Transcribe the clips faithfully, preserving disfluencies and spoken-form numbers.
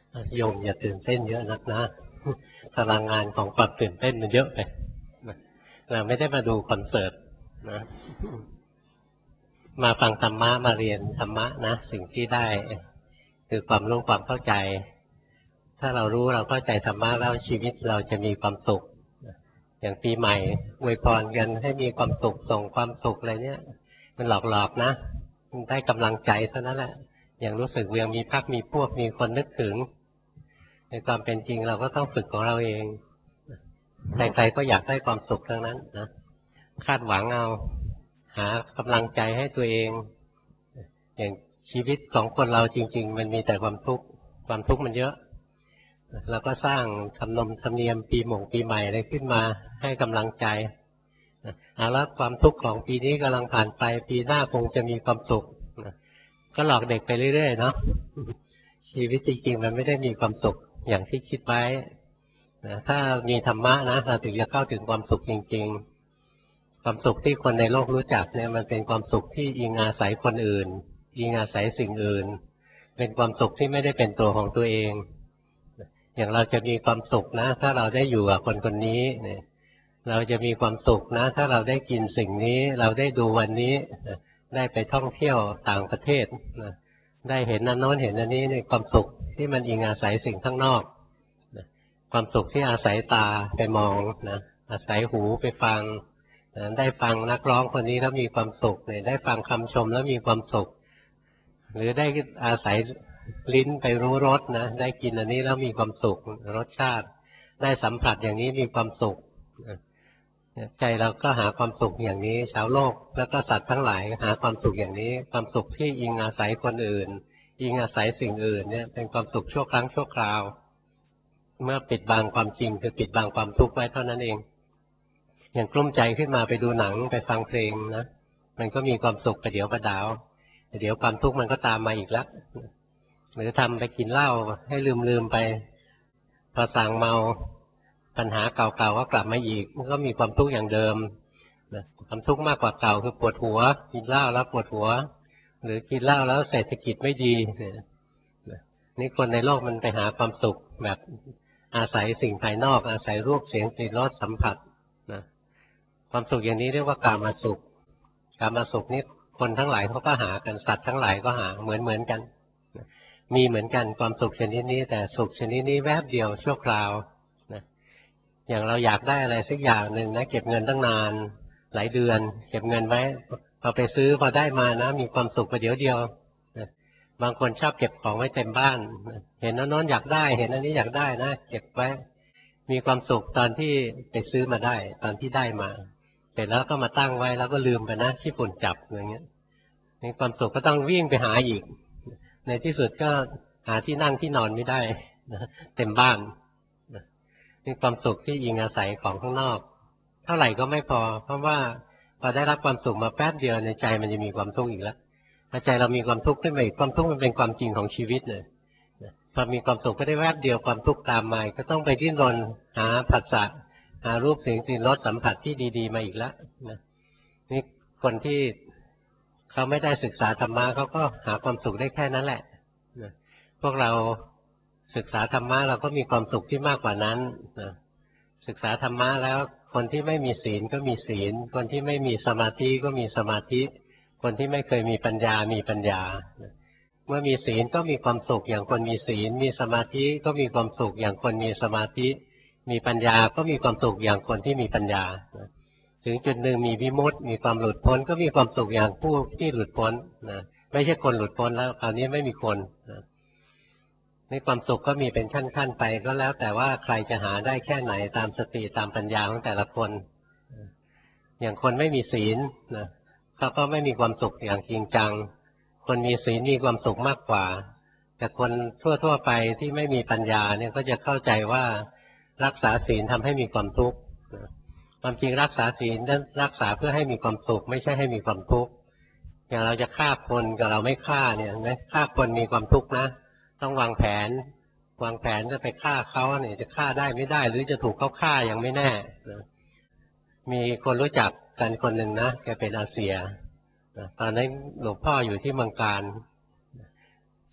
โยมอย่าตื่นเต้นเยอะนักนะพลังงานของความตื่นเต้นมันเยอะไปเราไม่ได้มาดูคอนเสิร์ตนะมาฟังธรรมะมาเรียนธรรมะนะสิ่งที่ได้คือความรู้ความเข้าใจถ้าเรารู้เราเข้าใจธรรมะแล้วชีวิตเราจะมีความสุขอย่างปีใหม่อวยพรกันให้มีความสุขส่งความสุขอะไรเนี้ยมันหลอกๆนะได้กำลังใจเท่านั้นแหละอย่างรู้สึกยังมีพักมีพวกมีคนนึกถึงในความเป็นจริงเราก็ต้องฝึกของเราเองใครๆก็อยากได้ความสุขทั้งนั้นนะคาดหวังเอาหากำลังใจให้ตัวเองอย่างชีวิตของคนเราจริงๆมันมีแต่ความทุกข์ความทุกข์มันเยอะเราก็สร้างธรรมนมธรรมเนียมปีหม่งปีใหม่อะไรขึ้นมาให้กำลังใจเอาละความทุกข์ของปีนี้กำลังผ่านไปปีหน้าคงจะมีความสุขก็หลอกเด็กไปเรื่อยๆเนาะชีวิตจริงๆมันไม่ได้มีความสุขอย่างที่คิดไว้ถ้ามีธรรมะนะเราถึงจะเข้าถึงความสุขจริงๆความสุขที่คนในโลกรู้จักเนี่ยมันเป็นความสุขที่อิงอาศัยคนอื่นอิงอาศัยสิ่งอื่นเป็นความสุขที่ไม่ได้เป็นตัวของตัวเองอย่างเราจะมีความสุขนะถ้าเราได้อยู่กับคนคนนี้เนี่ยเราจะมีความสุขนะถ้าเราได้กินสิ่งนี้เราได้ดูวันนี้ได้ไปท่องเที่ยวต่างประเทศได้เห็นนั้นโน้นเห็นอันนี้ในความสุขที่มันอิงอาศัยสิ่งข้างนอกความสุขที่อาศัยตาไปมองนะอาศัยหูไปฟังได้ฟังนักร้องคนนี้แล้วมีความสุขเนี่ยได้ฟังคำชมแล้วมีความสุขหรือได้อาศัยลิ้นไปรู้รสนะได้กินอันนี้แล้วมีความสุขรสชาติได้สัมผัสอย่างนี้มีความสุขใจเราก็หาความสุขอย่างนี้ชาวโลกแล้วก็สัตว์ทั้งหลายหาความสุขอย่างนี้ความสุขที่อิงอาศัยคนอื่นอิงอาศัยสิ่งอื่นเนี่ยเป็นความสุขชั่วครั้งชั่วคราวเมื่อปิดบังความจริงคือปิดบังความทุกข์ไว้เท่านั้นเองอย่างกลุ้มใจขึ้นมาไปดูหนังไปฟังเพลงนะมันก็มีความสุขประเดี๋ยวประดาวเดี๋ยวความทุกข์มันก็ตามมาอีกแล้วหรือทำไปกินเหล้าให้ลืมๆไปพอสั่งเมาปัญหาเก่าๆก็กลับมาอีกมันก็มีความทุกข์อย่างเดิมความทุกข์มากกว่าเก่าคือปวดหัวกินเหล้าแล้วปวดหัวหรือกินเหล้าแล้วเศรษฐกิจไม่ดีนี่คนในโลกมันไปหาความสุขแบบอาศัยสิ่งภายนอกอาศัยรูปเสียงกลิ่นรสสัมผัสนะความสุขอย่างนี้เรียกว่ากามาสุขกามาสุขนี่คนทั้งหลายเขาก็หากันสัตว์ทั้งหลายก็หาเหมือนเหมือนกันมีเหมือนกันความสุขชนิดนี้แต่สุขชนิดนี้แวบเดียวชั่วคราวนะอย่างเราอยากได้อะไรสักอย่างหนึ่งนะเก็บเงินตั้งนานหลายเดือนเก็บเงินไว้พอไปซื้อพอได้มานะมีความสุขประเดี๋ยวเดียวนะบางคนชอบเก็บของไว้เต็มบ้านนะเห็นนั้นโน้นอยากได้เห็นอันนี้อยากได้นะเก็บไว้มีความสุขตอนที่ไปซื้อมาได้ตอนที่ได้มาเสร็จแล้วก็มาตั้งไว้แล้วก็ลืมไปนะขี้ฝุ่นจับอย่างเงี้ยมีความสุขก็ต้องวิ่งไปหาอีกในที่สุดก็หาที่นั่งที่นอนไม่ได้นะเต็มบ้านนะนี่ความสุขที่อิงอาศัยของข้างนอกเท่าไหร่ก็ไม่พอเพราะว่าพอได้รับความสุขมาแป๊บเดียวในใจมันจะมีความทุกข์อีกแล้วพอใจเรามีความทุกข์ขึ้นมาอีกความทุกข์มันเป็นความจริงของชีวิตเลยพอมีความสุขก็ได้แวบเดียวความทุกข์ตามมาก็ต้องไปดิ้นรนหาผัสสะหารูปเสียงกลิ่นรสสัมผัสที่ดีๆมาอีกแล้วนะนี่คนที่เขาไม่ได้ศึกษาธรรมะเขาก็หาความสุขได้แค่นั้นแหละนะพวกเราศึกษาธรรมะเราก็มีความสุขที่มากกว่านั้นนะศึกษาธรรมะแล้วคนที่ไม่มีศีลก็มีศีลคนที่ไม่มีสมาธิก็มีสมาธิคนที่ไม่เคยมีปัญญามีปัญญาเมื่อมีศีลก็มีความสุขอย่างคนมีศีลมีสมาธิก็มีความสุขอย่างคนมีสมาธิมีปัญญาก็มีความสุขอย่างคนที่มีปัญญาถึงจุดหนึ่งมีวิมุตติมีความหลุดพ้นก็มีความสุขอย่างผู้ที่หลุดพ้นนะไม่ใช่คนหลุดพ้นแล้วคราวนี้ไม่มีคนนะนี่ความสุขก็มีเป็นขั้นๆไปก็แล้วแต่ว่าใครจะหาได้แค่ไหนตามสติตามปัญญาของแต่ละคนอย่างคนไม่มีศีลนะเขาก็ไม่มีความสุขอย่างจริงจังคนมีศีลมีความสุขมากกว่าแต่คนทั่วๆไปที่ไม่มีปัญญาเนี่ยก็จะเข้าใจว่ารักษาศีลทำให้มีความทุกข์ความจริงรักษาศีลนั้นรักษาเพื่อให้มีความสุขไม่ใช่ให้มีความทุกข์อย่างเราจะฆ่าคนกับเราไม่ฆ่าเนี่ยนะฆ่าคนมีความทุกข์นะต้องวางแผนวางแผนจะไปฆ่าเขาเนี่ยจะฆ่าได้ไม่ได้หรือจะถูกเขาฆ่ายังไม่แน่นะมีคนรู้จักกันคนหนึ่งนะแกเป็นอาเซียตอนนั้นหลวงพ่ออยู่ที่เมืองการ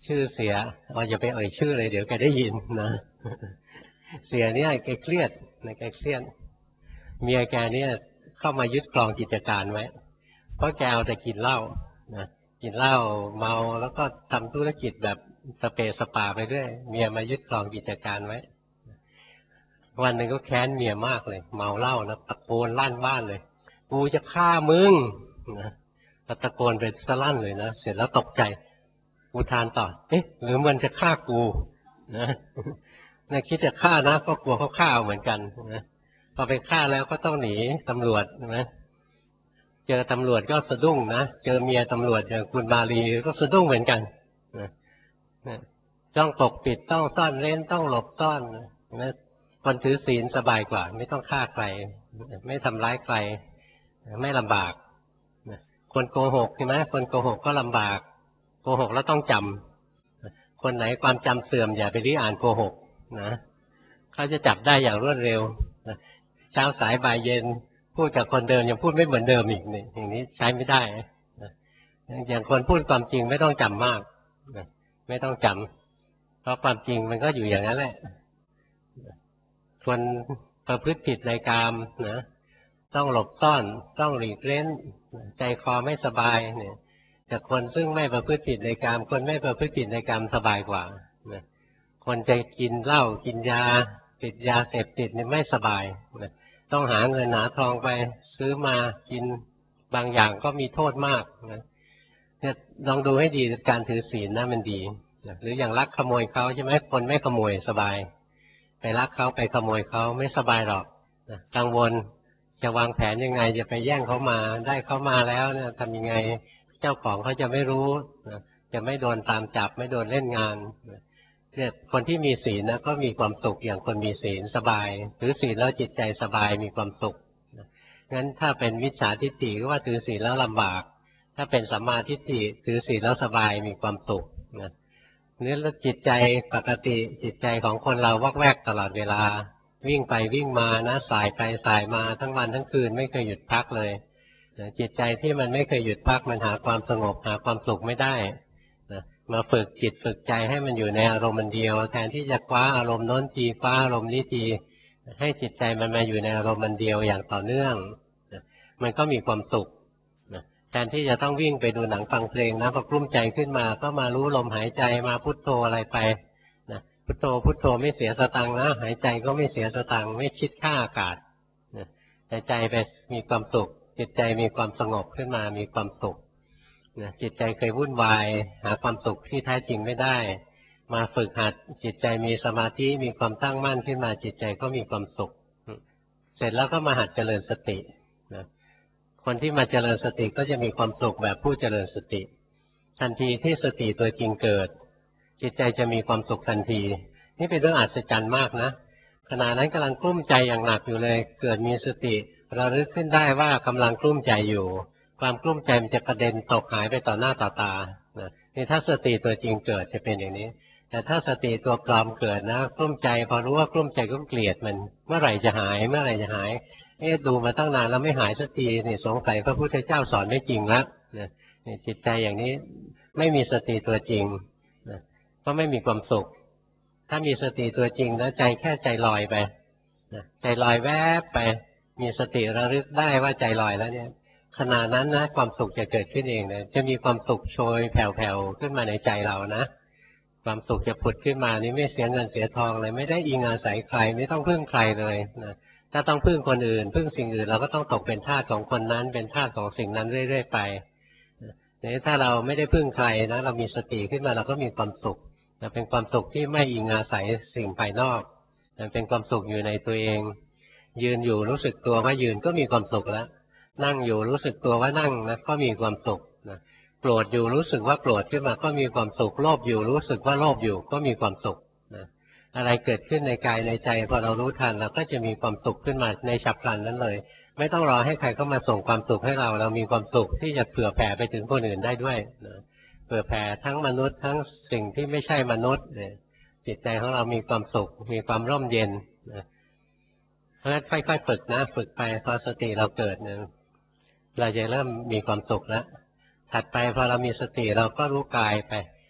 ชื่อเสียอ๋ออย่าไปเอ่ยชื่อเลยเดี๋ยวแกได้ยินนะเสียเนี่ยแกเครียดนะแกเครียดเมียแกเนี่ยเข้ามายึดครองกิจการไว้เพราะแกเอาแต่กินเหล้านะกินเหล้าเมาแล้วก็ทำธุรกิจแบบสเปสปาไปเรื่อยเมียมายึดครองกิจการไว้วันหนึ่งก็แค้นเมียมากเลยเมาเหล้านะตะโกนลั่นบ้านเลยกูจะฆ่ามึงนะตะโกนไปสลั่นเลยนะเสร็จแล้วตกใจอุทานต่อเอ๊ะหรือมันจะฆ่ากูนะเนี่ยคิดจะฆ่านะก็กลัวเขาฆ่าเหมือนกันนะพอไปฆ่าแล้วก็ต้องหนีตำรวจนะเจอตำรวจก็สะดุ้งนะเจอเมียตำรวจอย่างคุณมาลีก็สะดุ้งเหมือนกันนะนะต้องปกปิดต้องซ่อนเร้นต้องหลบซ่อนนะคนถือศีลสบายกว่าไม่ต้องฆ่าใครไม่ทำร้ายใครไม่ลำบากนะคนโกหกใช่ไหมคนโกหกก็ลำบากโกหกแล้วต้องจำคนไหนความจำเสื่อมอย่าไปรีอ่านโกหกนะเขาจะจับได้อย่างรวดเร็วนะเช้าสายบ่ายเย็นพูดกับคนเดิมยังพูดไม่เหมือนเดิมอีกนี่อย่างนี้ใช้ไม่ได้นะอย่างคนพูดความจริงไม่ต้องจำมากนะไม่ต้องจำเพราะความจริงมันก็อยู่อย่างนั้นแหละคนประพฤติผิดในกามนะต้องหลบซ่อนต้องหลีกเล้นใจคอไม่สบายเนี่ยแต่คนซึ่งไม่ประพฤติผิดในกามคนไม่ประพฤติผิดในกามสบายกว่านะคนจะกินเหล้ากินยาติดยาเสพติดนี่ไม่สบายนะต้องหาเงินหาทองไปซื้อมากินบางอย่างก็มีโทษมากนะเนี่ยลองดูให้ดีการถือศีลนะมันดีนะหรืออย่างลักขโมยเขาใช่ไหมคนไม่ขโมยสบายไปลักเขาไปขโมยเขาไม่สบายหรอกนะกังวลจะวางแผนยังไงจะไปแย่งเขามาได้เขามาแล้วเนี่ยทำยังไงเจ้าของเขาจะไม่รู้นะจะไม่โดนตามจับไม่โดนเล่นงานนะเนี่ยคนที่มีศีลนะก็มีความสุขอย่างคนมีศีลสบายถือศีลแล้วจิตใจสบายมีความสุขนะงั้นถ้าเป็นมิจฉาทิฏฐิก็ว่าถือศีลแล้วลำบากถ้าเป็นสัมมาทิฏฐิถือศีลแล้วสบายมีความสุขนะนี่แล้วจิตใจปกติจิตใจของคนเราวอกแวกตลอดเวลาวิ่งไปวิ่งมานะสายไปสายมาทั้งวันทั้งคืนไม่เคยหยุดพักเลยนะจิตใจที่มันไม่เคยหยุดพักมันหาความสงบหาความสุขไม่ได้นะมาฝึกจิตฝึกใจให้มันอยู่ในอารมณ์มันเดียวแทนที่จะคว้าอารมณ์โน้นทีคว้าอารมณ์นี้ทีให้จิตใจมันมาอยู่ในอารมณ์มันเดียวอย่างต่อเนื่องนะมันก็มีความสุขแทนที่จะต้องวิ่งไปดูหนังฟังเพลงนะพอกลุ้มใจขึ้นมาก็มารู้ลมหายใจมาพุทโธอะไรไปนะพุทโธพุทโธไม่เสียสตังค์นะหายใจก็ไม่เสียสตังค์ไม่คิดค่าอากาศนะแต่ใจไปมีความสุขจิตใจมีความสงบขึ้นมามีความสุขนะจิตใจเคยวุ่นวายหาความสุขที่แท้จริงไม่ได้มาฝึกหัดจิตใจมีสมาธิมีความตั้งมั่นขึ้นมาจิตใจก็มีความสุขเสร็จแล้วก็มาหัดเจริญสตินะคนที่มาเจริญสติก็จะมีความสุขแบบผู้เจริญสติทันทีที่สติตัวจริงเกิดจิตใจจะมีความสุขทันทีนี่เป็นเรื่องอัศจรรย์มากนะขณะนั้นกำลังกลุ้มใจอย่างหนักอยู่เลยเกิดมีสติระลึกขึ้นได้ว่ากำลังกลุ้มใจอยู่ความกลุ้มใจมันจะกระเด็นตกหายไปต่อหน้าต่อตานี่ถ้าสติตัวจริงเกิดจะเป็นอย่างนี้แต่ถ้าสติตัวปลอมเกิดนะกลุ้มใจพอรู้ว่ากลุ้มใจก็เกลียดมันเมื่อไหร่จะหายเมื่อไหร่จะหายเอ๊ะดูมาตั้งนานแล้วไม่หายสักทีนี่สงสัยพระพุทธเจ้าสอนไม่จริงแล้วนะจิตใจอย่างนี้ไม่มีสติตัวจริงนะก็ไม่มีความสุขถ้ามีสติตัวจริงแล้วใจแค่ใจลอยไปนะใจลอยแวบไปมีสติระลึกได้ว่าใจลอยแล้วเนี่ยขณะนั้นนะความสุขจะเกิดขึ้นเองเลยจะมีความสุขโชยแผ่วๆขึ้นมาในใจเรานะความสุขจะผุดขึ้นมานี่ไม่เสียเงินเสียทองเลยไม่ได้อิงอาศัยใครไม่ต้องพึ่งใครเลยนะถ้าต้องพึ่งคนอื่นพึ่งสิ่งอื่นเราก็ต้องตกเป็นทาสของคนนั้นเป็นทาสของสิ่งนั้นเรื่อยๆไปแต่ถ้าเราไม่ได้พึ่งใครนะเรามีสติขึ้นมาเราก็มีความสุขเป็นความสุขที่ไม่อิงอาศัยสิ่งภายนอกเป็นความสุขอยู่ในตัวเองยืนอยู่รู้สึกตัวว่ายืนก็มีความสุขแล้วนั่งอยู่รู้สึกตัวว่านั่งนะก็มีความสุขนะโกรธอยู่รู้สึกว่าโกรธขึ้นมาก็มีความสุขโลภอยู่รู้สึกว่าโลภอยู่ก็มีความสุขนะอะไรเกิดขึ้นในกายในใจพอเรารู้ทันเราก็จะมีความสุขขึ้นมาในฉับพลันนั้นเลยไม่ต้องรอให้ใครเข้ามาส่งความสุขให้เราเรามีความสุขที่จะเผื่อแผ่ไปถึงคนอื่นได้ด้วยนะเผื่อแผ่ทั้งมนุษย์ทั้งสิ่งที่ไม่ใช่มนุษย์เนี่ยจิตใจของเรามีความสุขมีความร่มเย็นนะเพราะฉะนั้นค่อยๆฝึกนะฝึกไปพอสติเราเกิดเนี่ยเราจะเริ่มมีความสุขแล้วถัดไปพอเรามีสติเราก็รู้กายไป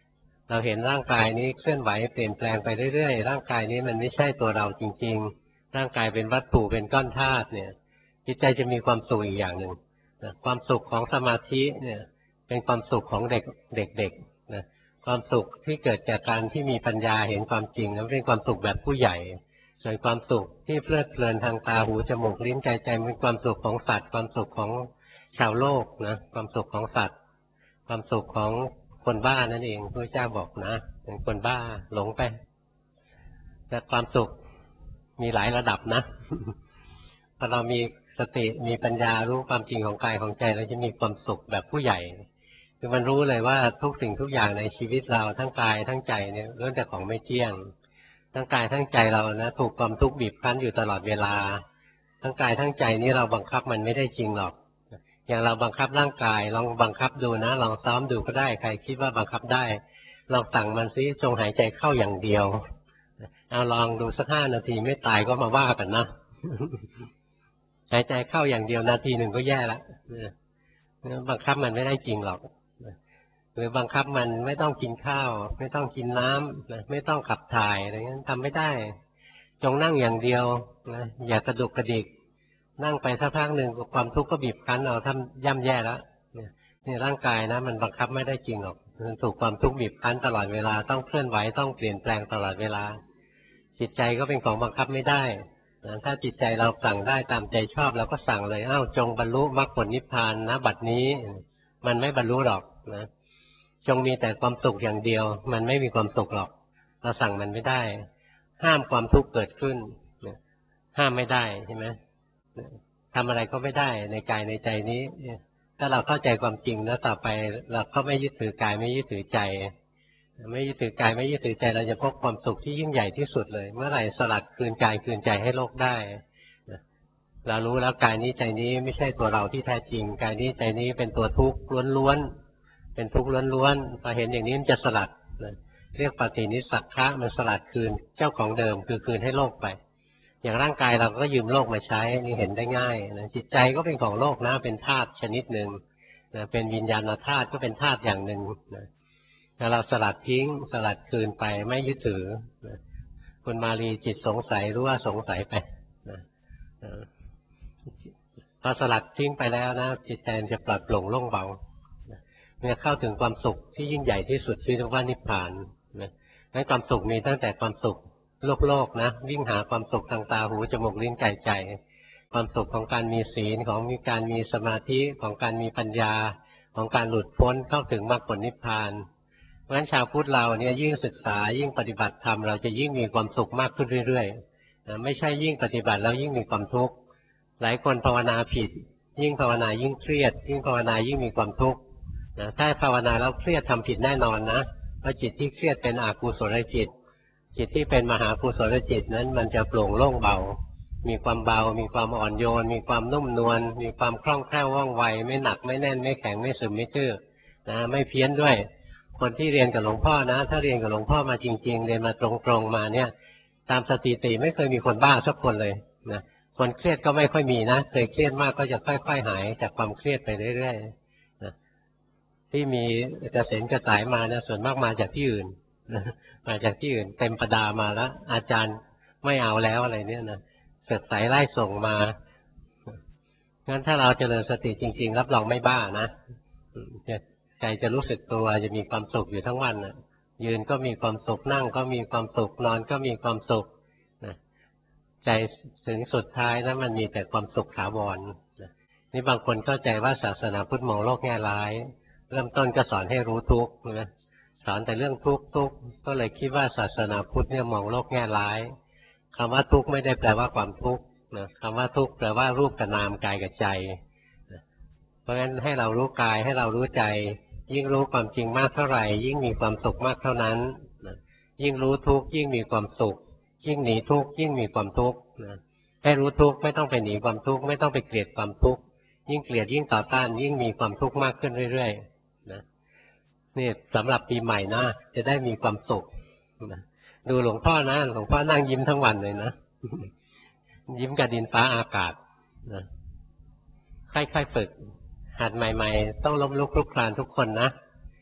เราเห็นร่างกายนี้เคลื่อนไหวเปลี่ยนแปลงไปเรื่อยๆร่างกายนี้มันไม่ใช่ตัวเราจริงๆร่างกายเป็นวัตถุเป็นก้อนธาตุเนี่ยจิตใจจะมีความสุขอีกอย่างหนึ่งนะความสุขของสมาธิเนี่ยเป็นความสุขของเด็กเด็กๆนะความสุขที่เกิดจากการที่มีปัญญาเห็นความจริงนั้นเป็นความสุขแบบผู้ใหญ่ส่วนความสุขที่เพลิดเพลินทางตาหูจมูกลิ้นกายใจเป็นความสุขของสัตว์ความสุขของชาวโลกนะความสุขของสัตว์ความสุขของคนบ้านั่นเองพระเจ้าบอกนะเป็นคนบ้าหลงไปแต่ความสุขมีหลายระดับนะพอเรามีสติมีปัญญารู้ความจริงของกายของใจเราจะมีความสุขแบบผู้ใหญ่คือมันรู้เลยว่าทุกสิ่งทุกอย่างในชีวิตเราทั้งกายทั้งใจเนี่ยล้วนแต่ของไม่เที่ยงทั้งกายทั้งใจเรานะถูกความทุกข์บีบคั้นอยู่ตลอดเวลาทั้งกายทั้งใจนี้เราบังคับมันไม่ได้จริงหรอกอย่างเราบังคับร่างกายลองบังคับดูนะลองซ้อมดูก็ได้ใครคิดว่าบังคับได้ลองสั่งมันซิจงหายใจเข้าอย่างเดียวเอาลองดูสักห้านาทีไม่ตายก็มาว่ากันนะหายใจเข้าอย่างเดียวนาทีหนึ่งก็แย่แล้วบังคับมันไม่ได้จริงหรอกหรือบังคับมันไม่ต้องกินข้าวไม่ต้องกินน้ำไม่ต้องขับถ่ายอะไรเงี้ยทำไม่ได้จงนั่งอย่างเดียวนะอย่ากระดุกกระดิกนั่งไปสักพักหนึ่งความทุกข์ก็บีบคั้นเราทำย่ำแย่แล้วนี่ร่างกายนะมันบังคับไม่ได้จริงหรอกมันถูกความทุกข์บีบคั้นตลอดเวลาต้องเคลื่อนไหวต้องเปลี่ยนแปลงตลอดเวลาจิตใจก็เป็นของบังคับไม่ได้ถ้าจิตใจเราสั่งได้ตามใจชอบเราก็สั่งเลยอ้าวจงบรรลุมรรคผลนิพพานนะบัดนี้มันไม่บรรลุหรอกนะจงมีแต่ความสุขอย่างเดียวมันไม่มีความสุขหรอกเราสั่งมันไม่ได้ห้ามความทุกข์เกิดขึ้นห้ามไม่ได้ใช่ไหมทำอะไรก็ไม่ได้ในกายในใจนี้ถ้าเราเข้าใจความจริงแล้วต่อไปเราก็ไม่ยึดถือกายไม่ยึดถือใจไม่ยึดถือกายไม่ยึดถือใจเราจะพบความสุขที่ยิ่งใหญ่ที่สุดเลยเมื่อไหร่สลัดคืนกายคืนใจให้โลกได้เรารู้แล้วกายนี้ใจนี้ไม่ใช่ตัวเราที่แท้จริงกายนี้ใจนี้เป็นตัวทุกข์ล้วนๆเป็นทุกข์ล้วนๆพอเห็นอย่างนี้มันจะสลัดเรียกปฏินิสสักขะมันสลัดคืนเจ้าของเดิมคือคืนให้โลกไปอย่างร่างกายเราก็ยืมโลกมาใช้นี่เห็นได้ง่ายนะจิตใจก็เป็นของโลกนะเป็นธาตุชนิดหนึ่งนะเป็นวิญญาณธาตุก็เป็นธาตุอย่างหนึ่งนะถ้าเราสลัดทิ้งสลัดคืนไปไม่ยึดถือนะคุณมาลีจิตสงสัยรู้ว่าสงสัยไปนะพอสลัดทิ้งไปแล้วนะจิตใจจะปลอดโปร่งโล่งเบาเมื่อเข้าถึงความสุขที่ยิ่งใหญ่ที่สุดที่เรียกว่านิพพานนะงั้นความสุขมีตั้งแต่ความสุขโลกโลกนะวิ่งหาความสุขทางตาหูจมูกลิ้นกายใจความสุขของการมีศีลของมีการมีสมาธิของการมีปัญญาของการหลุดพ้นเข้าถึงมรรคผลนิพพานเพราะฉะนั้นชาวพุทธเราเนี่ยยิ่งศึกษายิ่งปฏิบัติธรรมเราจะยิ่งมีความสุขมากขึ้นเรื่อยๆนะไม่ใช่ยิ่งปฏิบัติแล้วยิ่งมีความทุกข์หลายคนภาวนาผิดยิ่งภาวนายิ่งเครียดยิ่งภาวนายิ่งมีความทุกข์นะถ้าภาวนาแล้วเครียดทำผิดแน่นอนนะเพราะจิตที่เครียดเป็นอกุศลจิตจิตที่เป็นมหากุศลจิตนั้นมันจะโปร่งโล่งเบามีความเบามีความอ่อนโยนมีความนุ่มนวลมีความคล่องแคล่วว่องไวไม่หนักไม่แน่นไม่แข็งไม่ซึมไม่ตื้อนะไม่เพี้ยนด้วยคนที่เรียนกับหลวงพ่อนะถ้าเรียนกับหลวงพ่อมาจริงๆเรียนมาตรงๆมาเนี่ยตามสถิติไม่เคยมีคนบ้าสักคนเลยนะคนเครียดก็ไม่ค่อยมีนะเคยเครียดมากก็จะค่อยๆหายจากความเครียดไปเรื่อยๆนะที่มีกระเซ็นกระสายมาเนี่ยส่วนมากมาจากที่อื่นมาจากที่อื่นเต็มประดามาแล้วอาจารย์ไม่เอาแล้วอะไรเนี่ยนะเกิดสายไล่ส่งมางั้นถ้าเราเจริญสติจริงๆรับรองไม่บ้านะใจจะรู้สึกตัวจะมีความสุขอยู่ทั้งวันนะยืนก็มีความสุขนั่งก็มีความสุขนอนก็มีความสุขนะใจถึงสุดท้ายนะมันมีแต่ความสุขถาวรนะนี่บางคนเข้าใจว่าศาสนาพุทธมองโลกแง่ร้ายเริ่มต้นก็สอนให้รู้ทุกข์นะสอนแต่เรื่องทุกข์ทุกข์ก็เลยคิดว่าศาสนาพุทธเนี่ยมองโลกแง่ร้ายคำว่าทุกข์ไม่ได้แปลว่าความทุกข์นะคำว่าทุกข์แปลว่ารูปกับนามกายกับใจนะเพราะฉะนั้นให้เรารู้กายให้เรารู้ใจยิ่งรู้ความจริงมากเท่าไหร่ยิ่งมีความสุขมากเท่านั้นนะยิ่งรู้ทุกข์ยิ่งมีความสุขยิ่งหนีทุกข์ยิ่งมีความทุกข์นะให้รู้ทุกข์ไม่ต้องไปหนีความทุกข์ไม่ต้องไปเกลียดความทุกข์ยิ่งเกลียดยิ่งต่อต้านยิ่งมีความทุกข์มากขึ้นเรื่อยๆนะนี่สำหรับปีใหม่นะจะได้มีความสุขนะดูหลวงพ่อนะหลวงพ่อนั่งยิ้มทั้งวันเลยนะยิ้มกับดินฟ้าอากาศนะค่อยๆฝึกหัดใหม่ๆต้องล้มลุกคลุกคลานทุกคนนะ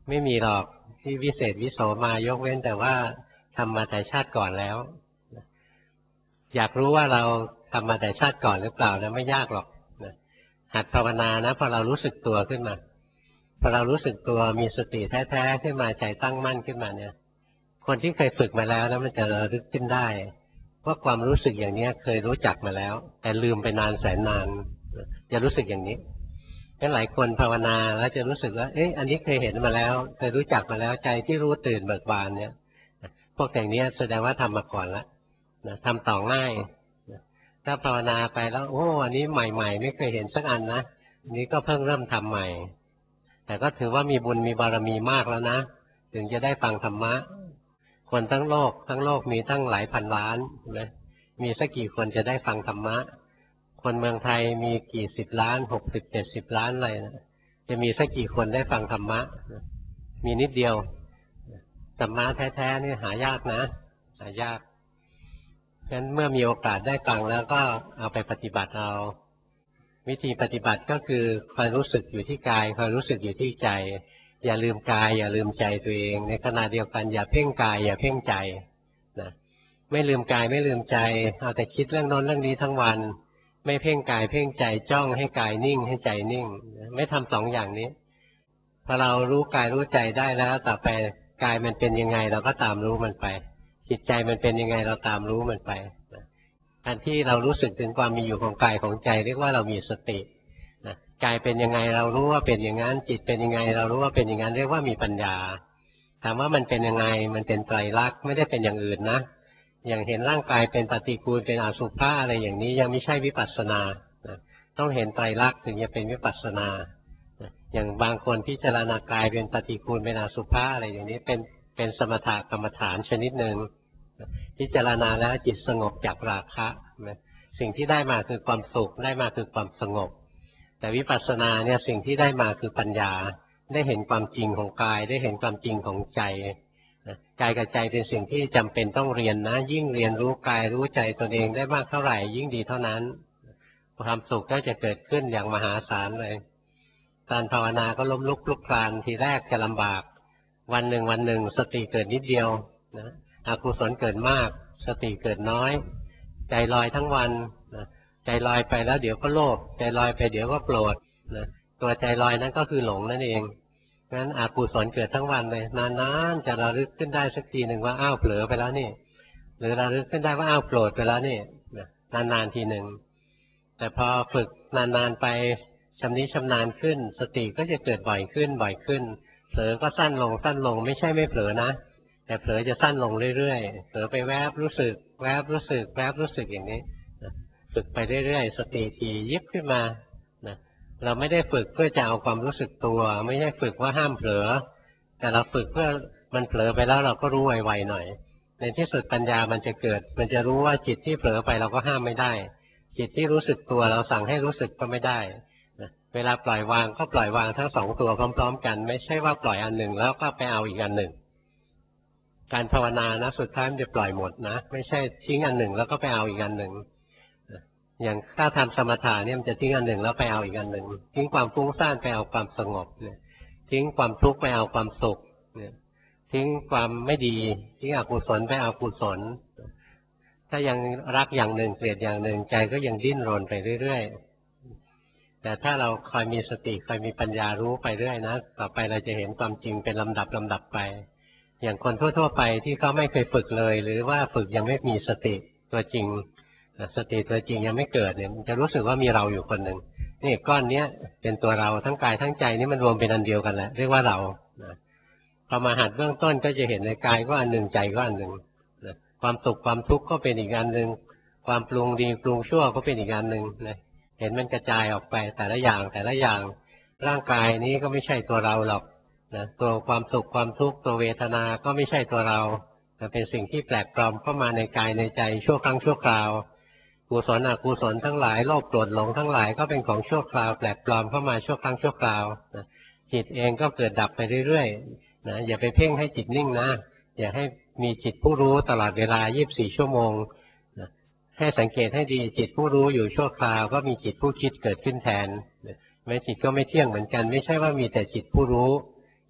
ไม่มีหรอกที่วิเศษวิโสมายกเว้นแต่ว่าทำมาแต่ชาติก่อนแล้วอยากรู้ว่าเราทำมาแต่ชาติก่อนหรือเปล่านะไม่ยากหรอกนะหัดภาวนานะพอเรารู้สึกตัวขึ้นมาพอเรารู้สึกตัวมีสติแท้ๆขึ้นมาใจตั้งมั่นขึ้นมาเนี่ยคนที่เคยฝึกมาแล้วนะมันจะระลึกขึ้นได้ว่าความรู้สึกอย่างนี้เคยรู้จักมาแล้วแต่ลืมไปนานแสนนานจะรู้สึกอย่างนี้หลายคนภาวนาแล้วจะรู้สึกว่าเอ๊ะอันนี้เคยเห็นมาแล้วเคยรู้จักมาแล้วใจที่รู้ตื่นเบิกบานเนี่ยพวกอย่างนี้แสดงว่าทำมาก่อนแล้วนะทำต่อง่ายนะถ้าภาวนาไปแล้วโอ้อันนี้ใหม่ๆไม่เคยเห็นสักอันนะอันนี้ก็เพิ่งเริ่มทำใหม่แต่ก็ถือว่ามีบุญมีบารมีมากแล้วนะถึงจะได้ฟังธรรมะคนทั้งโลกทั้งโลกมีตั้งหลายพันล้านใช่ไหมมีสักกี่คนจะได้ฟังธรรมะคนเมืองไทยมีกี่สิบล้านหกสิบเจ็ดสิบล้านอะไรนะจะมีสักกี่คนได้ฟังธรรมะมีนิดเดียวธรรมะแท้ๆนี่หายากนะหายากงั้นเมื่อมีโอกาสได้ฟังแล้วก็เอาไปปฏิบัติเอาวิธีปฏิบัติก็คือคอยรู้สึกอยู่ที่กายคอยรู้สึกอยู่ที่ใจอย่าลืมกายอย่าลืมใจตัวเองในขณะเดียวกันอย่าเพ่งกายอย่าเพ่งใจนะไม่ลืมกายไม่ลืมใจเอาแต่คิดเรื่องโน้นเรื่องนี้ทั้งวันไม่เพ่งกายเพ่งใจจ้องให้กายนิ่งให้ใจนิ่งไม่ทำสองอย่างนี้พอเรารู้กายรู้ใจได้แล้วต่อไปกายมันเป็นยังไงเราก็ตามรู้มันไปจิตใจมันเป็นยังไงเราตามรู้มันไปการที่เรารู้สึกถึงความมีอยู่ของกายของใจเรียกว่าเรามีสตินะกายเป็นยังไงเรารู้ว่าเป็นอย่างนั้นจิตเป็นยังไงเรารู้ว่าเป็นอย่างนั้นเรียกว่ามีปัญญาถามว่ามันเป็นยังไงมันเป็นไตรลักษณ์ไม่ได้เป็นอย่างอื่นนะอย่างเห็นร่างกายเป็นปฏิกูลเป็นอสุภะอะไรอย่างนี้ยังไม่ใช่วิปัสสนาต้องเห็นไตรลักษณ์ถึงจะเป็นวิปัสสนาอย่างบางคนพิจารณากายเป็นปฏิกูลเป็นอสุภะอะไรอย่างนี้เป็นเป็นสมถกรรมฐานชนิดหนึ่งพิจารณาแล้วจิตสงบจากราคะสิ่งที่ได้มาคือความสุขได้มาคือความสงบแต่วิปัสสนาเนี่ยสิ่งที่ได้มาคือปัญญาได้เห็นความจริงของกายได้เห็นความจริงของใจกายกับใจเป็นสิ่งที่จำเป็นต้องเรียนนะยิ่งเรียนรู้กายรู้ใจตนเองได้มากเท่าไหร่ยิ่งดีเท่านั้นความสุขก็จะเกิดขึ้นอย่างมหาศาลเลยการภาวนาก็ล้มลุกคลุกคลานทีแรกจะลำบากวันหนึ่งวันหนึ่งสติเกิดนิดเดียวนะอกุศลเกิดมากสติเกิดน้อยใจลอยทั้งวันนะใจลอยไปแล้วเดี๋ยวก็โลภใจลอยไปเดี๋ยวก็โกรธนะตัวใจลอยนั้นก็คือหลงนั่นเองงั้นอกุศลเกิดทั้งวันเลยนานๆจะระลึกขึ้นได้สักทีหนึ่งว่าอ้าวเผลอไปแล้วนี่หรือระลึกขึ้นได้ว่าอ้าวโกรธไปแล้วนี่นานๆทีหนึ่งแต่พอฝึกนานๆไปชำนิชำนาญขึ้นสติก็จะเกิดบ่อยขึ้นบ่อยขึ้นเผลอก็สั้นลงสั้นลงไม่ใช่ไม่เผลอนะแต่เผลอจะสั้นลงเรื่อยๆเผลอไปแวบรู้สึกแวบรู้สึกแวบรู้สึกอย่างนี้ฝึกไปเรื่อยๆสติถี่ยิบขึ้นมานะเราไม่ได้ฝึกเพื่อจะเอาความรู้สึกตัวไม่ใช่ฝึกว่าห้ามเผลอแต่เราฝึกเพื่อมันเผลอไปแล้วเราก็รู้ไวๆหน่อยในที่สุดปัญญามันจะเกิดมันจะรู้ว่าจิตที่เผลอไปเราก็ห้ามไม่ได้จิตที่รู้สึกตัวเราสั่งให้รู้สึกก็ไม่ได้เวลาปล่อยวางก็ปล่อยวางทั้งสองตัวพร้อมๆกันไม่ใช่ว่าปล่อยอันหนึ่งแล้วก็ไปเอาอีกอันหนึ่งการภาวนานะสุดท้ายมันจะปล่อยหมดนะไม่ใช่ทิ้งอันหนึ่งแล้วก็ไปเอาอีกอันหนึ่งอย่างถ้าทำสมถะเนี่ยมันจะทิ้งอันหนึ่งแล้วไปเอาอีกอันหนึ่งทิ้งความฟุ้งซ่านไปเอาความสงบเนี่ยทิ้งความทุกข์ไปเอาความสุขเนี่ยทิ้งความไม่ดีทิ้งอกุศลไปเอากุศลถ้ายังรักอย่างหนึ่งเกลียดอย่างหนึ่งใจก็ยังดิ้นรนไปเรื่อยๆแต่ถ้าเราคอยมีสติคอยมีปัญญารู้ไปเรื่อยนะต่อไปเราจะเห็นความจริงเป็นลำดับลำดับไปอย่างคนทั่วๆไปที่เขาไม่เคยฝึกเลยหรือว่าฝึกยังไม่มีสติตัวจริงสติตัวจริงยังไม่เกิดเนี่ยมันจะรู้สึกว่ามีเราอยู่คนหนึ่งนี่ก้อนเนี้ยเป็นตัวเราทั้งกายทั้งใจนี่มันรวมเป็นอันเดียวกันแหละเรียกว่าเราพอมาหัดเบื้องต้นก็จะเห็นในกายก็อันหนึ่งใจก็อันหนึ่งความสุขความทุกข์ก็เป็นอีกอันหนึ่งความปรุงดีปรุงชั่วก็เป็นอีกอันหนึ่งนะเห็นมันกระจายออกไปแต่ละอย่างแต่ละอย่างร่างกายนี้ก็ไม่ใช่ตัวเราหรอกนะตัวความสุขความทุกข์ตัวเวทนาก็ไม่ใช่ตัวเราแต่เป็นสิ่งที่แปลกปลอมเข้ามาในกายในใจชั่วครั้งชั่วคราวกุศลอกุศลทั้งหลายโลภโกรธหลงทั้งหลายก็เป็นของชั่วคราวแปลกปลอมเข้ามาชั่วครั้งชั่วคราวนะจิตเองก็เกิดดับไปเรื่อยๆนะอย่าไปเพ่งให้จิตนิ่งนะอย่าให้มีจิตผู้รู้ตลอดเวลายี่สิบสี่ชั่วโมงนะให้สังเกตให้ดีจิตผู้รู้อยู่ชั่วคราวก็มีจิตผู้คิดเกิดขึ้นแทนแม้จิตก็ไม่เที่ยงเหมือนกันไม่ใช่ว่ามีแต่จิตผู้รู้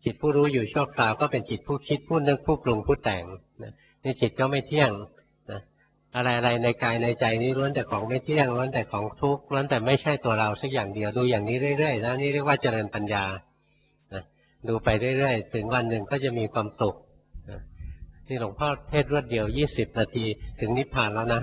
จิตผู้รู้อยู่ชั่วคราวก็เป็นจิตผู้คิดผู้นึกผู้ปรุงผู้แต่งนะนี่จิตก็ไม่เที่ยงนะอะไรๆในกายในใจนี้ล้วนแต่ของไม่เที่ยงล้วนแต่ของทุกข์ล้วนแต่ไม่ใช่ตัวเราสักอย่างเดียวดูอย่างนี้เรื่อยๆนะนี่เรียกว่าเจริญปัญญานะดูไปเรื่อยๆถึงวันหนึ่งก็จะมีความสุขนะที่หลวงพ่อเทศรวดเดียวยี่สิบนาทีถึงนิพพานแล้วนะ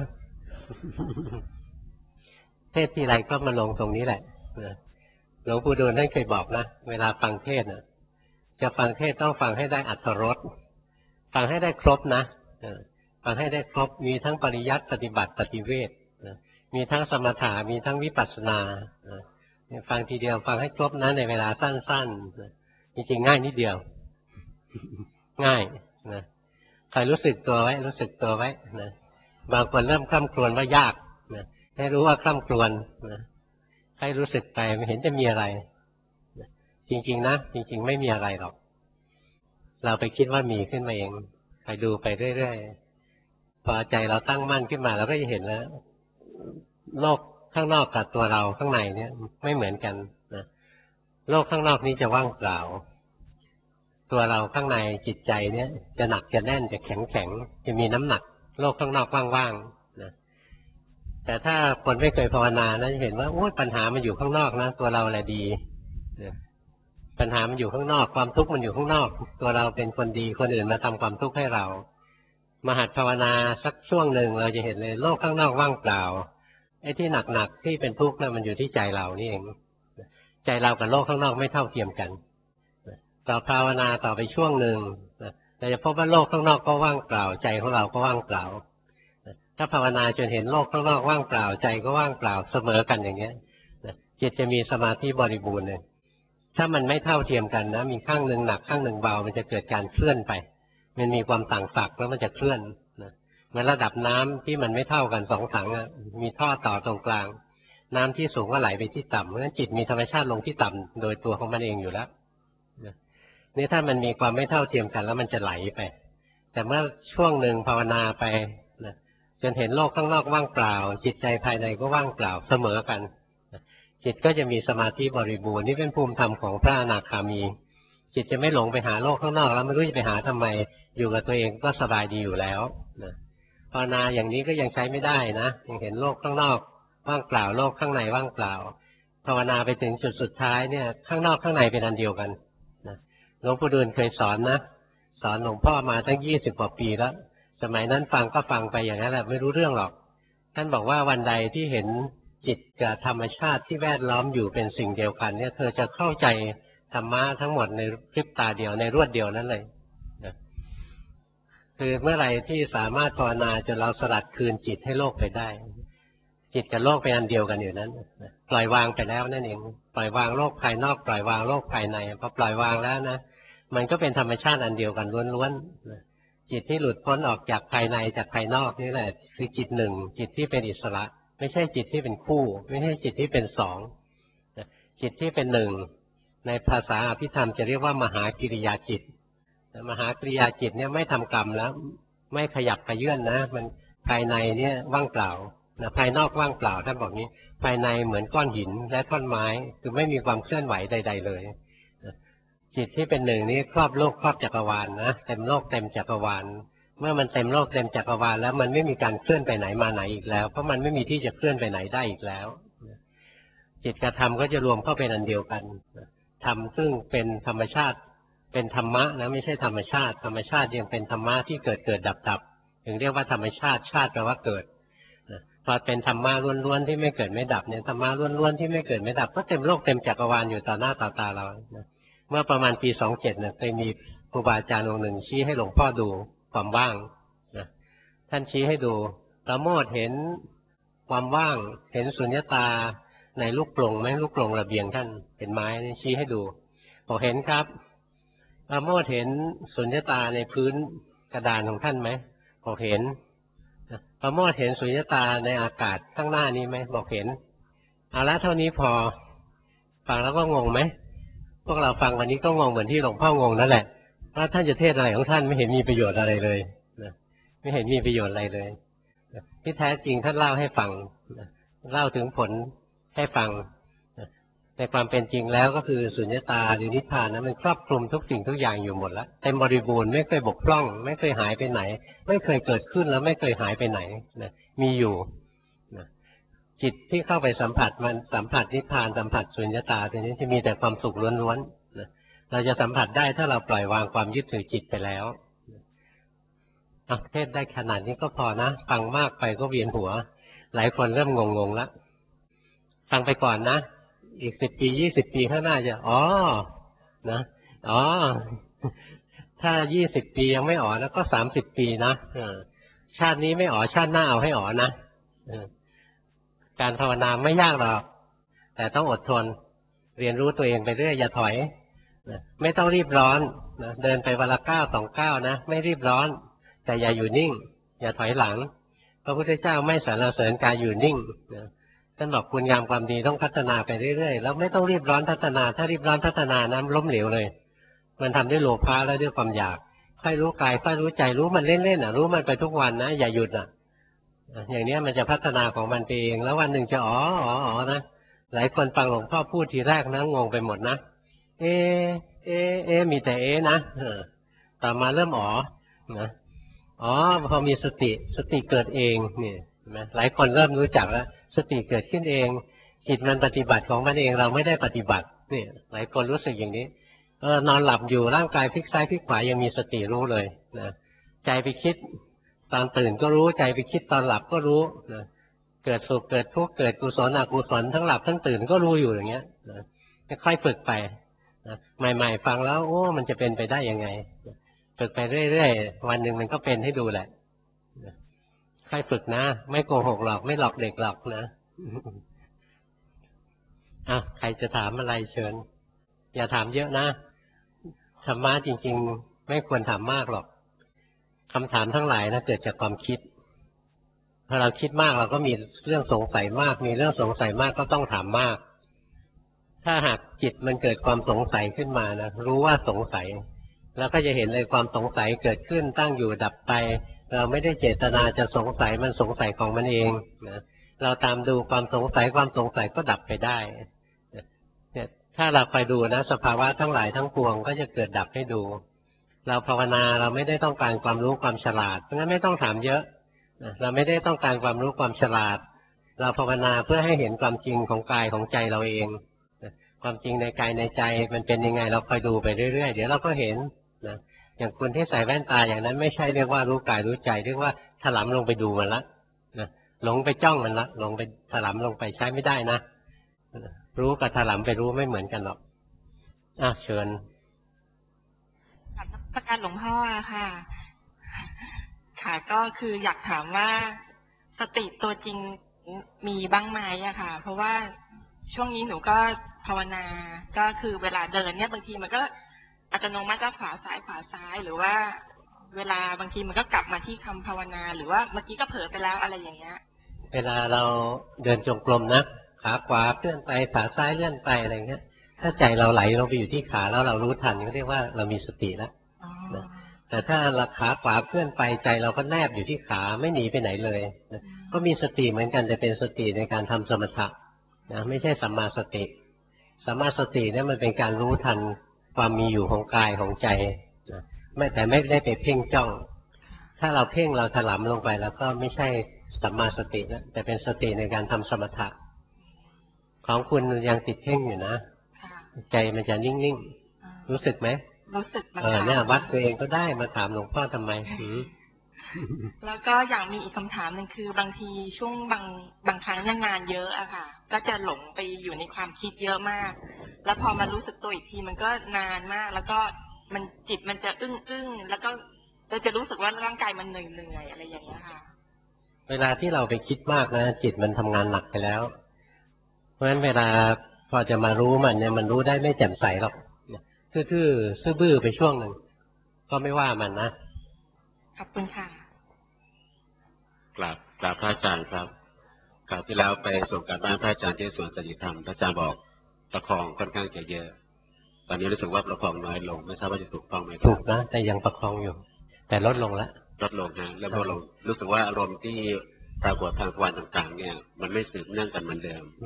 เทศทีไรก็มาลงตรงนี้แหละนะหลวงปู่ดูลท่านเคยบอกนะเวลาฟังเทศนะจะฟังเทศต้องฟังให้ได้อรรถรสฟังให้ได้ครบนะฟังให้ได้ครบมีทั้งปริยัติปฏิบัติปฏิเวทมีทั้งสมถะมีทั้งวิปัสสนาฟังทีเดียวฟังให้ครบนะในเวลาสั้นๆจริงๆง่ายนิดเดียวง่ายนะใครรู้สึกตัวไว้รู้สึกตัวไว้นะบางคนเริ่มคล่ำครวญว่ายากนะให้รู้ว่าคล่ำครวญนะให้รู้สึกไปไม่เห็นจะมีอะไรจริงๆนะจริงๆไม่มีอะไรหรอกเราไปคิดว่ามีขึ้นมาเองไปดูไปเรื่อยๆพอใจเราตั้งมั่นขึ้นมาเราก็จะเห็นแล้วโลกข้างนอกกับตัวเราข้างในเนี่ยไม่เหมือนกันนะโลกข้างนอกนี้จะว่างเปล่าตัวเราข้างในจิตใจเนี่ยจะหนักจะแน่นจะแข็งแข็งจะมีน้ำหนักโลกข้างนอกว่างๆนะแต่ถ้าคนไม่เคยภาวนานะจะเห็นว่าโอ้ยปัญหามันอยู่ข้างนอกนะตัวเราแหละดีปัญหามันอยู่ข้างนอกความทุกข์มันอยู่ข้างนอกตัวเราเป็นคนดีคนอื่นมาทำความทุกข์ให้เรามาหัดภาวนาสักช่วงหนึ่งเราจะเห็นเลยโลกข้างนอกว่างเปล่าไอ้ที่หนักๆที่เป็นทุกข์นั่นมันอยู่ที่ใจเรานี่เองใจเรากับโลกข้างนอกไม่เท่าเทียมกันต่อภาวนาต่อไปช่วงหนึ่งเราจะพบว่าโลกข้างนอกก็ว่างเปล่าใจของเราก็ว่างเปล่าถ้าภาวนาจนเห็นโลกข้างนอกว่างเปล่าใจก็ว่างเปล่าเสมอกันอย่างเงี้ยจิตจะมีสมาธิบริบูรณ์เลยถ้ามันไม่เท่าเทียมกันนะมีข้างหนึ่งหนักข้างหนึ่งเบามันจะเกิดการเคลื่อนไปมันมีความต่างศักย์แล้วมันจะเคลื่อนนะเหมือนระดับน้ำที่มันไม่เท่ากันสองถังอ่ะมีท่อต่อตรงกลางน้ำที่สูงก็ไหลไปที่ต่ำเพราะฉะนั้นจิตมีธรรมชาติลงที่ต่ำโดยตัวของมันเองอยู่แล้วนี่ถ้ามันมีความไม่เท่าเทียมกันแล้วมันจะไหลไปแต่เมื่อช่วงหนึ่งภาวนาไปนะจนเห็นโลกข้างนอกว่างเปล่าจิตใจภายในก็ว่างเปล่าเสมอกันจิตก็จะมีสมาธิบริบูรณ์นี่เป็นภูมิธรรมของพระอนาคามีจิตจะไม่หลงไปหาโลกข้างนอกแล้วไม่รู้จะไปหาทำไมอยู่กับตัวเองก็สบายดีอยู่แล้วนะภาวนาอย่างนี้ก็ยังใช้ไม่ได้นะยังเห็นโลกข้างนอกว่างเปล่าโลกข้างในว่างเปล่าภาวนาไปถึงจุดสุดท้ายเนี่ยข้างนอกข้างในเป็นอันเดียวกันนะหลวงปู่ดูลเคยสอนนะสอนหลวงพ่อมาตั้งยี่สิบกว่าปีแล้วสมัยนั้นฟังก็ฟังไปอย่างนั้นแหละไม่รู้เรื่องหรอกท่านบอกว่าวันใดที่เห็นจิตกับธรรมชาติที่แวดล้อมอยู่เป็นสิ่งเดียวกันเนี่ยเธอจะเข้าใจธรรมะทั้งหมดในพริบตาเดียวในรวดเดียวนั้นเลยนะคือเมื่อไหร่ที่สามารถภาวนาจนเราสลัดคืนจิตให้โลกไปได้จิตกับโลกเป็นอันเดียวกันอยู่นั้นปล่อยวางไปแล้วนั่นเองปล่อยวางโลกภายนอกปล่อยวางโลกภายในพอปล่อยวางแล้วนะมันก็เป็นธรรมชาติอันเดียวกันล้วนๆจิตที่หลุดพ้นออกจากภายในจากภายนอกนี่แหละคือจิตหนึ่งจิตที่เป็นอิสระไม่ใช่จิตที่เป็นคู่ไม่ใช่จิตที่เป็นสองจิตที่เป็นหนึ่งในภาษาอภิธรรมจะเรียกว่ามหากิริยาจิตมหากิริยาจิตเนี่ยไม่ทำกรรมแล้วไม่ขยับขยื่นนะมันภายในเนี่ยว่างเปล่านะภายนอกว่างเปล่าท่านบอกนี้ภายในเหมือนก้อนหินและท่อนไม้คือไม่มีความเคลื่อนไหวใดๆเลยจิตที่เป็นหนึ่งนี้ครอบโลกครอบจักรวาล นะเต็มโลกเต็มจักรวาลเมื่อมันเต็มโลกเต็มจักรวาลแล้วมันไม่มีการเคลื่อนไปไหนมาไหนอีกแล้วเพราะมันไม่มีที่จะเคลื่อนไปไหนได้อีกแล้วจิตกับธรรมก็จะรวมเข้าเป็นอันเดียวกันธรรมซึ่งเป็นธรรมชาติเป็นธรรมะนะไม่ใช่ธรรมชาติธรรมชาติยังเป็นธรรมะที่เกิดเกิดดับดับถึงเรียกว่าธรรมชาติชาติแปลว่าเกิดพอเป็นธรรมะล้วนๆที่ไม่เกิดไม่ดับเนี่ยธรรมะล้วนๆที่ไม่เกิดไม่ดับก็เต็มโลกเต็มจักรวาลอยู่ต่อหน้าต่อตาเราเมื่อประมาณปีสองเจ็ดเนี่ยเคยมีครูบาอาจารย์องค์หนึ่งชี้ให้หลวงพ่อดูความว่างนะท่านชี้ให้ดูประโมทเห็นความว่างเห็นสุญญตาในลูกกรงไหมลูกกรงระเบียงท่านเป็นไม้ชี้ให้ดูบอกเห็นครับประโมทเห็นสุญญตาในพื้นกระดานของท่านไหมบอกเห็นประโมทเห็นสุญญตาในอากาศข้างหน้านี้ไหมบอกเห็นเอาละเท่านี้พอฟังแล้วก็งงไหมพวกเราฟังวันนี้ก็งงเหมือนที่หลวงพ่องงนั่นแหละว่าท่านจะเทศอะไรของท่านไม่เห็นมีประโยชน์อะไรเลยนะไม่เห็นมีประโยชน์อะไรเลยนะที่แท้จริงท่านเล่าให้ฟังนะเล่าถึงผลให้ฟังนะในความเป็นจริงแล้วก็คือสุญญตาหรือนิพพานนะมันครอบคลุมทุกสิ่งทุกอย่างอยู่หมดแล้วเต็มบริบูรณ์ไม่เคยบกพร่องไม่เคยหายไปไหนไม่เคยเกิดขึ้นแล้วไม่เคยหายไปไหนนะมีอยู่นะจิตที่เข้าไปสัมผัสมันสัมผัสนิพพานสัมผัสสุญญตาตัวนี้จะมีแต่ความสุขล้วนๆนะเราจะสัมผัสได้ถ้าเราปล่อยวางความยึดถือจิตไปแล้วเทศได้ขนาดนี้ก็พอนะฟังมากไปก็เวียนหัวหลายคนเริ่มงงๆแล้วฟังไปก่อนนะอีกสิบปียี่สิบปีข้างหน้าจะอ๋อนะอ๋อถ้ายี่สิบปียังไม่อ๋อแล้วก็สามสิบปีนะชาตินี้ไม่อ๋อชาติหน้าเอาให้อ๋อนะการภาวนาไม่ยากหรอกแต่ต้องอดทนเรียนรู้ตัวเองไปเรื่อยอย่าถอยไม่ต้องรีบร้อนนะเดินไปวันละก้าวสองก้าวนะไม่รีบร้อนแต่อย่าอยู่นิ่งอย่าถอยหลังพระพุทธเจ้าไม่สรรเสริญการอยู่นิ่งนะท่านบอกคุณงามความดีต้องพัฒนาไปเรื่อยๆแล้วไม่ต้องรีบร้อนพัฒนาถ้ารีบร้อนพัฒนานะล้มเหลวเลยมันทำด้วยโลภะและด้วยความอยากค่อยรู้กายค่อยรู้ใจรู้มันเล่นๆอ่ะรู้มันไปทุกวันนะอย่าหยุดอ่ะอย่างนี้มันจะพัฒนาของมันเองแล้ววันหนึ่งจะอ๋ออ๋ออ๋อนะหลายคนฟังหลวงพ่อพูดทีแรกนะงงไปหมดนะเอเอเอมีแต่เอนะต่อมาเริ่มอ๋อนะอ๋อพอมีสติสติเกิดเองนี่หลายคนเริ่มรู้จักแล้วสติเกิดขึ้นเองจิตมันปฏิบัติของมันเองเราไม่ได้ปฏิบัตินี่หลายคนรู้สึกอย่างนี้เออนอนหลับอยู่ร่างกายพลิกซ้ายพลิกขวายังมีสติรู้เลยนะใจไปคิดตอนตื่นก็รู้ใจไปคิดตอนหลับก็รู้นะเกิดสุขเกิดทุกข์เกิดกุศลอกุศลทั้งหลับทั้งตื่นก็รู้อยู่อย่างเงี้ยนะค่อยฝึกไปนะใหม่ๆฟังแล้วโอ้มันจะเป็นไปได้ยังไงฝึกไปเรื่อยๆวันหนึ่งมันก็เป็นให้ดูแหละค่อยฝึกนะไม่โกหกหรอกไม่หลอกเด็กหรอกนะอ่ะใครจะถามอะไรเชิญอย่าถามเยอะนะธรรมะจริงๆไม่ควรถามมากหรอกคำถามทั้งหลายนะเกิดจากความคิดพอเราคิดมากเราก็มีเรื่องสงสัยมากมีเรื่องสงสัยมากก็ต้องถามมากถ้าหากจิตมันเกิดความสงสัยขึ้นมานะรู้ว่าสงสัยแล้วก็จะเห็นเลยความสงสัยเกิดขึ้นตั้งอยู่ดับไปเราไม่ได้เจตนาจะสงสัยมันสงสัยของมันเองนะเราตามดูความสงสัยความสงสัยก็ดับไปได้เนี่ยถ้าเราไปดูนะสภาวะทั้งหลายทั้งปวงก็จะเกิดดับให้ดูเราภาวนาเราไม่ได้ต้องการความรู้ความฉลาดเพราะงั้นไม่ต้องถามเยอะเราไม่ได้ต้องการความรู้ความฉลาดเราภาวนาเพื่อให้เห็นความจริงของกายของใจเราเองความจริงในกายในใจมันเป็นยังไงเราคอยดูไปเรื่อยๆเดี๋ยวเราก็เห็นนะอย่างคุณที่ใส่แว่นตาอย่างนั้นไม่ใช่เรียกว่ารู้กายรู้ใจเรียกว่าถลำลงไปดูมันละนะหลงไปจ้องมันละหลงไปถลำลงไปใช้ไม่ได้นะรู้กับถลำไปรู้ไม่เหมือนกันหรอกอ่ะเชิญประการหลวงพ่อค่ะค่ะก็คืออยากถามว่าสติตัวจริงมีบ้างไหมอะค่ะเพราะว่าช่วงนี้หนูก็ภาวนาก็คือเวลาเดินเนี่ยบางทีมันก็อัตโนมัติก็ขวาซ้ายขวาซ้ายหรือว่าเวลาบางทีมันก็กลับมาที่คำภาวนาหรือว่าเมื่อกี้ก็เผลอไปแล้วอะไรอย่างเงี้ยเวลาเราเดินจงกรมนะขาขวาเคลื่อนไปขาซ้ายเลื่อนไปอะไรเงี้ยถ้าใจเราไหลลงไปอยู่ที่ขาแล้วเรารู้ทันก็เรียกว่าเรามีสติแล้วนะแต่ถ้าเราขาขวาเคลื่อนไปใจเราก็แนบอยู่ที่ขาไม่หนีไปไหนเลยนะก็มีสติเหมือนกันแต่เป็นสติในการทำสมถะนะไม่ใช่สัมมาสติสัมมาสติเนี่ยมันเป็นการรู้ทันความมีอยู่ของกายของใจนะไม่แต่ไม่ได้ไปเพ่งจ้องถ้าเราเพ่งเราถลำลงไปแล้วก็ไม่ใช่สัมมาสตินะแต่เป็นสติในการทำสมถะของคุณยังติดเพ่งอยู่นะใจมันจะนิ่งๆรู้สึกไหมรู้สึกเออเนี่ยวัดตัวเองก็ได้มาถามหลวงพ่อทำไมแล้วก็อย่างมีอีกคำถามหนึ่งคือบางทีช่วงบางบางครั้งงานเยอะอะค่ะก็จะหลงไปอยู่ในความคิดเยอะมากแล้วพอมารู้สึกตัวอีกทีมันก็นานมากแล้วก็มันจิตมันจะอึ้งอึ้งแล้วก็เราจะรู้สึกว่าร่างกายมันเหนื่อยเหนื่อยอะไรอย่างเงี้ยค่ะเวลาที่เราไปคิดมากนะจิตมันทำงานหนักไปแล้วเพราะฉะนั้นเวลาพอจะมารู้มันเนี่ยมันรู้ได้ไม่แจ่มใสหรอกทื่อๆซื่อบื้อไปช่วงหนึ่งก็ไม่ว่ามันนะขอบคุณค่ะกราบกราบพระอาจารย์ครับคราวที่แล้วไปส่งการบ้านพระอาจารย์ที่สวนสัจธรรมพระอาจารย์บอกประคองค่อนข้างจะเยอะตอนนี้รู้สึกว่าประคองน้อยลงไม่ทราบว่าจะถูกต้องไหมครับถูกนะแต่ยังประคองอยู่แต่ลดลงแล้วลดลงฮะแล้วลดลงรู้สึกว่าอารมณ์ที่ปรากฏทางทวารต่างๆเนี่ยมันไม่สืบเนื่องกันเหมือนเดิม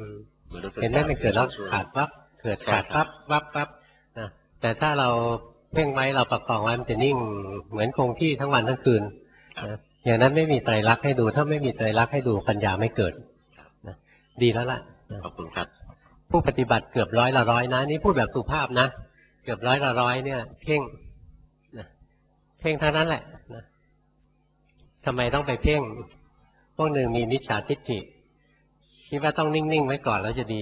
เห็นไหมมันเกิดแล้วขาดวับเกิดขาดวับวับวับนะแต่ถ้าเราเพ่งไว้เราประคองไว้มันจะนิ่งเหมือนคงที่ทั้งวันทั้งคืนนะอย่างนั้นไม่มีไตรลักษณ์ให้ดูถ้าไม่มีไตรลักษณ์ให้ดูปัญญาไม่เกิดนะดีแล้วล่ะขอบคุณครับผู้ปฏิบัติเกือบร้อยละร้อยนะนี่พูดแบบสุภาพนะเกือบร้อยละร้อยเนี่ยเพ่งนะเพ่งเท่านั้นแหละนะทำไมต้องไปเพ่งพวกหนึ่งมีมิจฉาทิฏฐิคิดว่าต้องนิ่งๆไว้ก่อนแล้วจะดี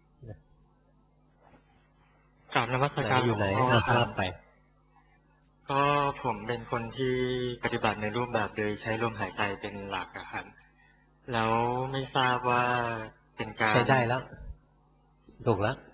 กราบนมัสการอยู่ไหนครับไปก็ผมเป็นคนที่ปฏิบัติในรูปแบบโดยใช้ลมหายใจเป็นหลักนะครับแล้วไม่ทราบว่าเป็นการใช้ได้แล้วถูกแล้ว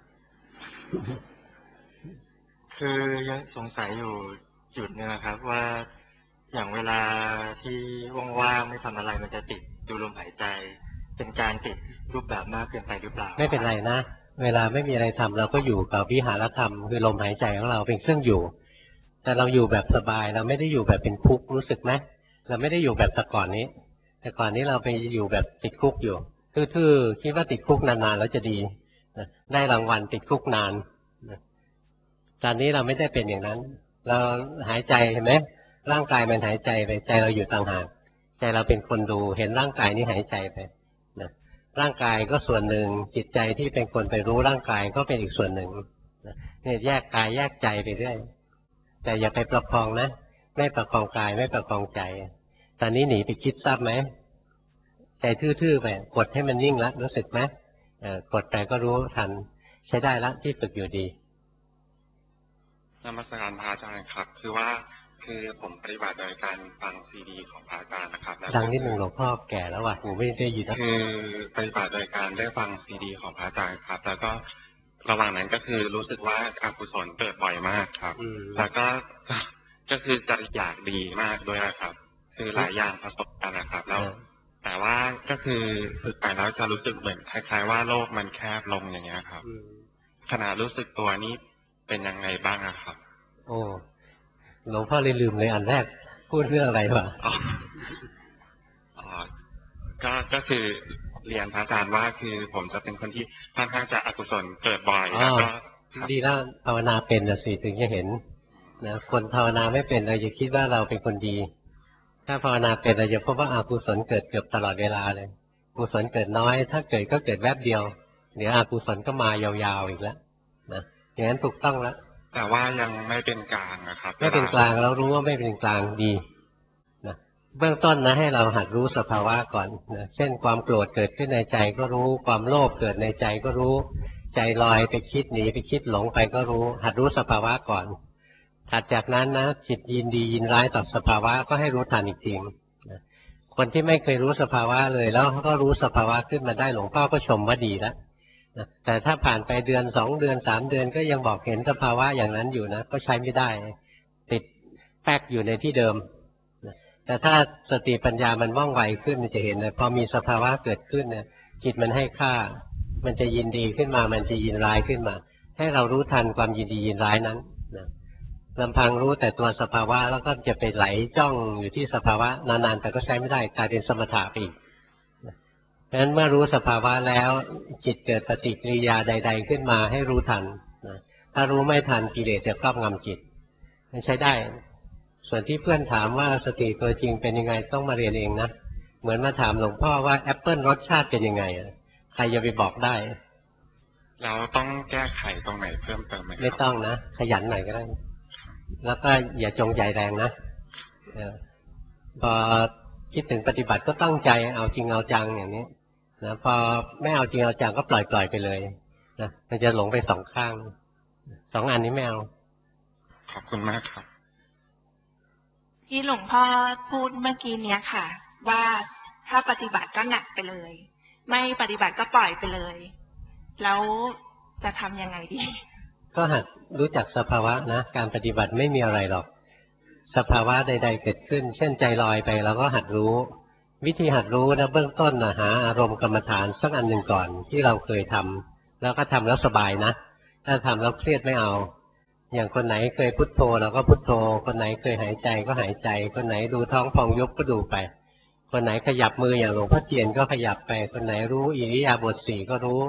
คือยังสงสัยอยู่จุดนึงนะครับว่าอย่างเวลาที่ว่างๆไม่ทำอะไรมันจะติดดูลมหายใจเป็นการติดรูปแบบมากเกินไปหรือเปล่าไม่เป็นไรนะเวลาไม่มีอะไรทำเราก็อยู่กับวิหารธรรมคือลมหายใจของเราเป็นเครื่องอยู่แต่เราอยู่แบบสบายเราไม่ได้อยู่แบบเป็นคุกรู้สึกไหมเราไม่ได้อยู่แบบแต่ก่อนนี้แต่ก่อนนี้เราไปอยู่แบบติดคุกอยู่ทื่อๆคิดว่าติดคุกนานๆแล้วจะดีได้รางวัลติดคุกนานตอนนี้เราไม่ได้เป็นอย่างนั้นเราหายใจเห็นไหมร่างกายมันหายใจไปใจเราอยู่ต่างหากใจเราเป็นคนดูเห็นร่างกายนี้หายใจไปนะร่างกายก็ส่วนหนึ่งจิตใจที่เป็นคนไปรู้ร่างกายก็เป็นอีกส่วนหนึ่งเนี่ยแยกกายแยกใจไปเรื่อยแต่อย่าไปประคองนะไม่ประคองกายไม่ประคองใจตอนนี้หนีไปคิดทราบไหมใจทื่อๆไปกดให้มันนิ่งแล้วรู้สึกไหมกดไปก็รู้ทันใช้ได้แล้วที่ฝึกอยู่ดีนมัสการพระอาจารย์ครับคือว่าคือผมปฏิบัติโดยการฟังซีดีของพระอาจารย์นะครับดังนิดหนึ่งหลวงพ่อแก่แล้วว่ะหูไม่ได้ยินคือปฏิบัติโดยการได้ฟังซีดีของพระอาจารย์ครับแล้วก็ระหว่างนั้นก็คือรู้สึกว่าอกุศลเกิดบ่อยมากครับแล้วก็ก็คือจะอยากดีมากด้วยนะครับคือหลายอย่างผสมกันนะครับแล้วแต่ว่าก็คือฝึกไปแล้วจะรู้สึกเหมือนคล้ายๆว่าโลกมันแคบลงอย่างเงี้ยครับขณะรู้สึกตัวนี้เป็นยังไงบ้างครับโอ้หลวงพ่อเลยลืมเลยอันแรกพูดเรื่องอะไรวะอ๋อก็ก็คือเรียนพระอาจารย์ว่าคือผมจะเป็นคนที่ค่อนข้างจะอกุศลเกิดบ่อยแล้วก็ดีแล้วภาวนาเป็นนะสิถึงจะเห็นนะคนภาวนาไม่เป็นเราจะคิดว่าเราเป็นคนดีถ้าภาวนาเป็นเราจะพบว่าอกุศลเกิดเกือบตลอดเวลาเลยกุศลเกิดน้อยถ้าเกิดก็เกิดแวบเดียวเดี๋ยวอกุศลก็มายาวๆอีกแล้วนะอย่างนั้นถูกต้องแล้วแต่ว่ายังไม่เป็นกลางนะครับไม่เป็นกลางเรารู้ว่าไม่เป็นกลางดีนะเบื้องต้นนะให้เราหัดรู้สภาวะก่อนนะเช่นความโกรธเกิดขึ้นในใจก็รู้ความโลภเกิดในใจก็รู้ใจลอยไปคิดหนีไปคิดหลงไปก็รู้หัดรู้สภาวะก่อนถัดจากนั้นนะจิตยินดียินร้ายต่อสภาวะก็ให้รู้ทันอีกทีนะคนที่ไม่เคยรู้สภาวะเลยแล้วก็รู้สภาวะขึ้นมาได้หลวงพ่อก็ชมว่าดีแล้วแต่ถ้าผ่านไปเดือนสองเดือนสามเดือนก็ยังบอกเห็นสภาวะอย่างนั้นอยู่นะก็ใช้ไม่ได้ติดแป๊กอยู่ในที่เดิมแต่ถ้าสติปัญญามันว่องไวขึ้นมันจะเห็นเลยพอมีสภาวะเกิดขึ้นเนี่ยจิตมันให้ค่ามันจะยินดีขึ้นมามันจะยินร้ายขึ้นมาให้เรารู้ทันความยินดียินร้ายนั้นนะลำพังรู้แต่ตัวสภาวะแล้วก็จะไปไหลจ้องอยู่ที่สภาวะนานๆแต่ก็ใช้ไม่ได้กลายเป็นสมถะไปอีกฉะนั้นเมื่อรู้สภาวะแล้วจิตเกิดปฏิกิริยาใดๆขึ้นมาให้รู้ทันนะถ้ารู้ไม่ทันกิเลสจะครอบงำจิตใช้ได้ส่วนที่เพื่อนถามว่าสติตัวจริงเป็นยังไงต้องมาเรียนเองนะเหมือนมาถามหลวงพ่อว่าแอปเปิลรสชาติเป็นยังไงใครจะไปบอกได้เราต้องแก้ไขตรงไหนเพิ่มเติมไหมไม่ต้องนะขยันหน่อยก็ได้แล้วก็อย่าจงใจแรงนะพอคิดถึงปฏิบัติก็ตั้งใจเอาจริงเอาจังอย่างนี้นะพอไม่เอาจริงเอาจังก็ปล่อยปล่อยไปเลยนะมันจะหลงไปสองข้างสองอันนี้ไม่เอาขอบคุณมากครับที่หลวงพ่อพูดเมื่อกี้เนี้ยค่ะว่าถ้าปฏิบัติก็หนักไปเลยไม่ปฏิบัติก็ปล่อยไปเลยแล้วจะทำยังไงดีก็หัดรู้จักสภาวะนะการปฏิบัติไม่มีอะไรหรอกสภาวะใดๆเกิดขึ้นเช่นใจลอยไปเราก็หัดรู้วิธีหัดรู้นะเบื้องต้นนะหาอารมณ์กรรมฐานสักอันหนึ่งก่อนที่เราเคยทำแล้วก็ทำแล้วสบายนะถ้าทำแล้วเครียดไม่เอาอย่างคนไหนเคยพุทโธเราก็พุทโธคนไหนเคยหายใจก็หายใจคนไหนดูท้องพองยุบก็ดูไปคนไหนขยับมืออย่างหลวงพ่อเทียนก็ขยับไปคนไหนรู้อิริยาบถสี่ก็รู้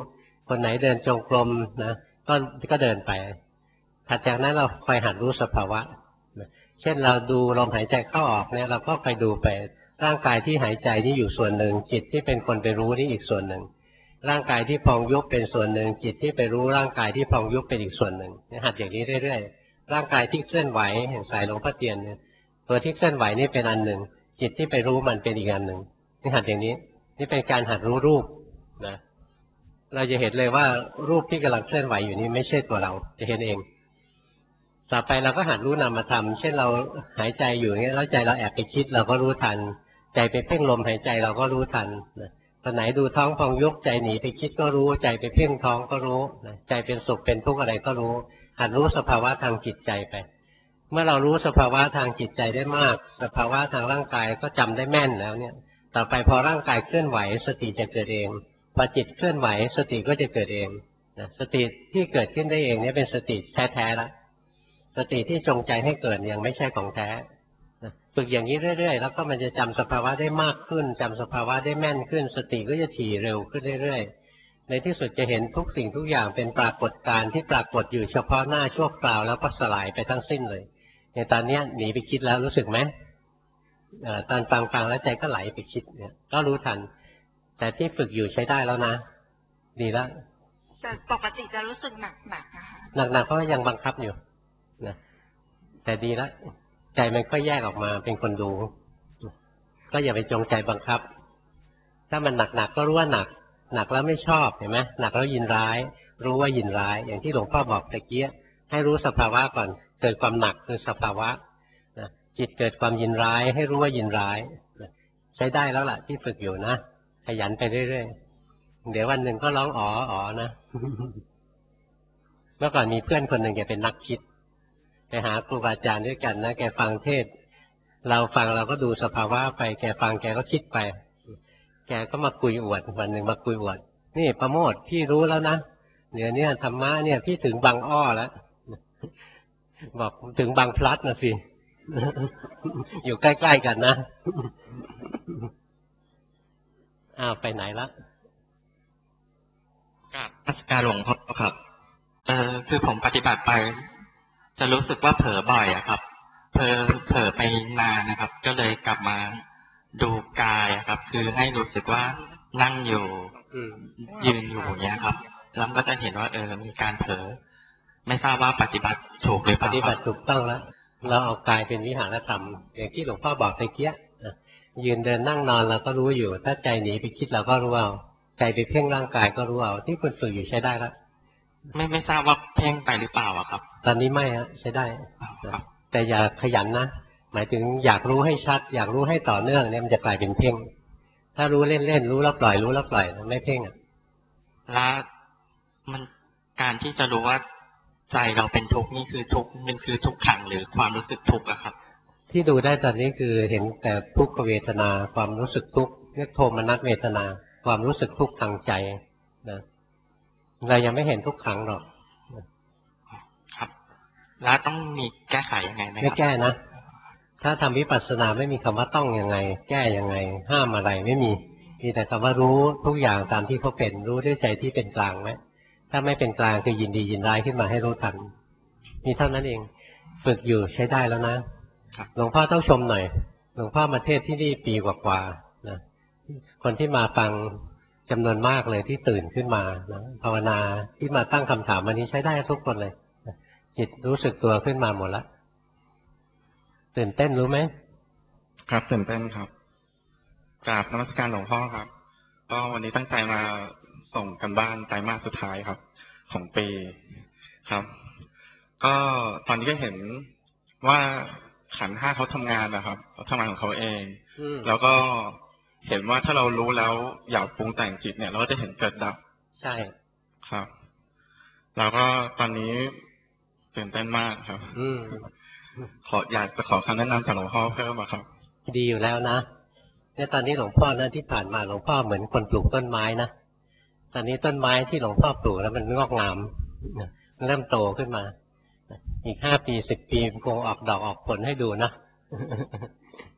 คนไหนเดินจงกรมนะก็ก็เดินไปถัดจากนั้นเราคอยหัดรู้สภาวะเช่นเราดูลมหายใจเข้าออกเนี่ยเราก็คอยดูไปร่างกายที่หายใจนี่อยู่ส่วนหนึ่งจิตที่เป็นคนไปรู้นี่อีกส่วนหนึ่งร่างกายที่พองยุบเป็นส่วนหนึ่งจิตที่ไปรู้ร่างกายที่พองยุบเป็นอีกส่วนหนึ่งหัดอย่างนี้เรื่อยๆร่างกายที่เคลื่อนไหวเห็นสายหลวงพ่อเตียนเนี่ยตัวที่เคลื่อนไหวนี่เป็นอันหนึ่งจิตที่ไปรู้มันเป็นอีกอันหนึ่งนี่หัดอย่างนี้นี่เป็นการหัดรู้รูปนะเราจะเห็นเลยว่ารูปที่กำลังเคลื่อนไหวอยู่นี้ไม่ใช่ตัวเราจะเห็นเองต่อไปเราก็หัดรู้นามธรรมเช่นเราหายใจอยู่อย่างนี้แล้วใจเราแอบไปคิดเราก็รู้ทันใจไปเพ่งลมหายใจเราก็รู้ทันนะตอนไหนดูท้องพองยุบใจหนีไปคิดก็รู้ใจไปเพ่งท้องก็รู้นะใจเป็นสุขเป็นทุกข์อะไรก็รู้หัดรู้สภาวะทางจิตใจไปเมื่อเรารู้สภาวะทางจิตใจได้มากสภาวะทางร่างกายก็จำได้แม่นแล้วเนี่ยต่อไปพอร่างกายเคลื่อนไหวสติจะเกิดเองพอจิตเคลื่อนไหวสติก็จะเกิดเองนะสติที่เกิดขึ้นได้เองเนี่ยเป็นสติแท้ๆแล้วสติที่จงใจให้เกิดยังไม่ใช่ของแท้ฝึกอย่างนี้เรื่อยๆแล้วก็มันจะจำสภาวะได้มากขึ้นจำสภาวะได้แม่นขึ้นสติก็จะถี่เร็วขึ้นเรื่อยๆในที่สุดจะเห็นทุกสิ่งทุกอย่างเป็นปรากฏการณ์ที่ปรากฏอยู่เฉพาะหน้าชั่วคราวแล้วก็สลายไปทั้งสิ้นเลยในตอนนี้หนีไปคิดแล้วรู้สึกไหมตอนฟังฟังแล้วใจก็ไหลไปคิดเนี่ยก็รู้ทันแต่ที่ฝึกอยู่ใช้ได้แล้วนะดีแล้วแต่ปกติจะรู้สึกหนักหนักนะคะหนักๆเพราะยังบังคับอยู่นะแต่ดีแล้วใจมันก็แยกออกมาเป็นคนดูก็อย่าไปจงใจบังคับถ้ามันหนักๆก็รู้ว่าหนักหนักแล้วไม่ชอบเห็นไหมหนักแล้วยินร้ายรู้ว่ายินร้ายอย่างที่หลวงพ่อบอกตะเกียให้รู้สภาวะก่อนเกิดความหนักคือสภาวะนะจิตเกิดความยินร้ายให้รู้ว่ายินร้ายใช้ได้แล้วล่ะที่ฝึกอยู่นะขยันไปเรื่อยๆเดี๋ยววันหนึ่งก็ร้องอ๋ออ๋อนะเมื่อก่อนมีเพื่อนคนหนึ่งแกเป็นนักคิดไปหาครูบาอาจารย์ด้วยกันนะแกฟังเทศเราฟังเราก็ดูสภาวะไปแกฟังแกก็คิดไปแกก็มาคุยอวดวันหนึ่งมาคุยอวดนี่ประโมทพี่รู้แล้วนะเดี๋ยวนี้ธรรมะเนี่ยพี่ถึงบางอ้อแล้วบอกถึงบางพลัดนะสิ อยู่ใกล้ๆกันนะอ้าวไปไหนละกับนักการหลวงพ่อครับเออคือผมปฏิบัติไปจะรู้สึกว่าเผลอบ่อยอะครับเผลอเผลอไปนานนะครับก็เลยกลับมาดูกายครับคือให้รู้สึกว่านั่งอยู่ยืนอยู่เนี้ยครับแล้วก็จะเห็นว่าเออมีการเผลอไม่ทราบว่าปฏิบัติถูกหรือเปล่าปฏิบัติถูกต้องแล้วเราเอากายเป็นวิหารธรรมอย่างที่หลวงพ่อบอกตะเกียยืนเดินนั่งนอนเราก็รู้อยู่ถ้าใจหนีไปคิดเราก็รู้เอาใจไปเพ่งร่างกายก็รู้เอาที่คุณฝึกอยู่ใช้ได้แล้วไม่ไม่ทราบว่าเพ่งไปหรือเปล่าครับตอนนี้ไม่ฮะใช้ได้แต่อย่าขยันนะหมายถึงอยากรู้ให้ชัดอยากรู้ให้ต่อเนื่องเนี่ยมันจะกลายเป็นเพ่งถ้ารู้เล่นๆรู้แล้วปล่อยรู้แล้วปล่อยไม่เพ่งอ่ะแล้วมันการที่จะรู้ว่าใจเราเป็นทุกข์นี่คือทุกข์มันคือทุกขังหรือความรู้สึกทุกข์อะครับที่ดูได้ตอนนี้คือเห็นแต่ทุกขเวทนาความรู้สึกทุกข์เรียกโทมนัสเวทนาความรู้สึกทุกข์ทางใจนะเรายังไม่เห็นทุกขังหรอกครับแล้วต้องมีแก้ไขยังไงไหมครับไม่แก้นะถ้าทำวิปัสสนาไม่มีคำว่าต้องยังไงแก้ยังไงห้ามอะไรไม่มีมีแต่คำว่ารู้ทุกอย่างตามที่เขาเป็นรู้ด้วยใจที่เป็นกลางไหมถ้าไม่เป็นกลางคือยินดียินร้ายขึ้นมาให้รู้ทันมีเท่านั้นเองฝึกอยู่ใช้ได้แล้วนะหลวงพ่อต้องชมหน่อยหลวงพ่อมาเทศที่นี่ปีกว่าๆนะคนที่มาฟังจำนวนมากเลยที่ตื่นขึ้นมานะภาวนาที่มาตั้งคำถามวันนี้ใช้ได้ทุกคนเลยจิตรู้สึกตัวขึ้นมาหมดแล้วตื่นเต้นรู้ไหมครับตื่นเต้นครับกราบนมัสการหลวงพ่อครับก็วันนี้ตั้งใจมาส่งกันบ้านไตรมาสสุดท้ายครับของปีครับก็ตอนนี้ก็เห็นว่าขันธ์ห้าเขาทำงานนะครับเขาทำงานของเขาเองแล้วก็เห็นว่าถ้าเรารู้แล้วอยากปรุงแต่งจิตเนี่ยเราก็จะเห็นเกิดดับใช่ครับแล้วก็ตอนนี้ตื่นเต้นมากครับขออยากจะขอคำแนะนำจากหลวงพ่อเพิ่มครับดีอยู่แล้วนะเนี่ยตอนนี้หลวงพ่อนะที่ผ่านมาหลวงพ่อเหมือนคนปลูกต้นไม้นะตอนนี้ต้นไม้ที่หลวงพ่อปลูกแล้วมันงอกงามเริ่มโตขึ้นมาอีกห้าปีสิบปีคงออกดอกออกผลให้ดูนะ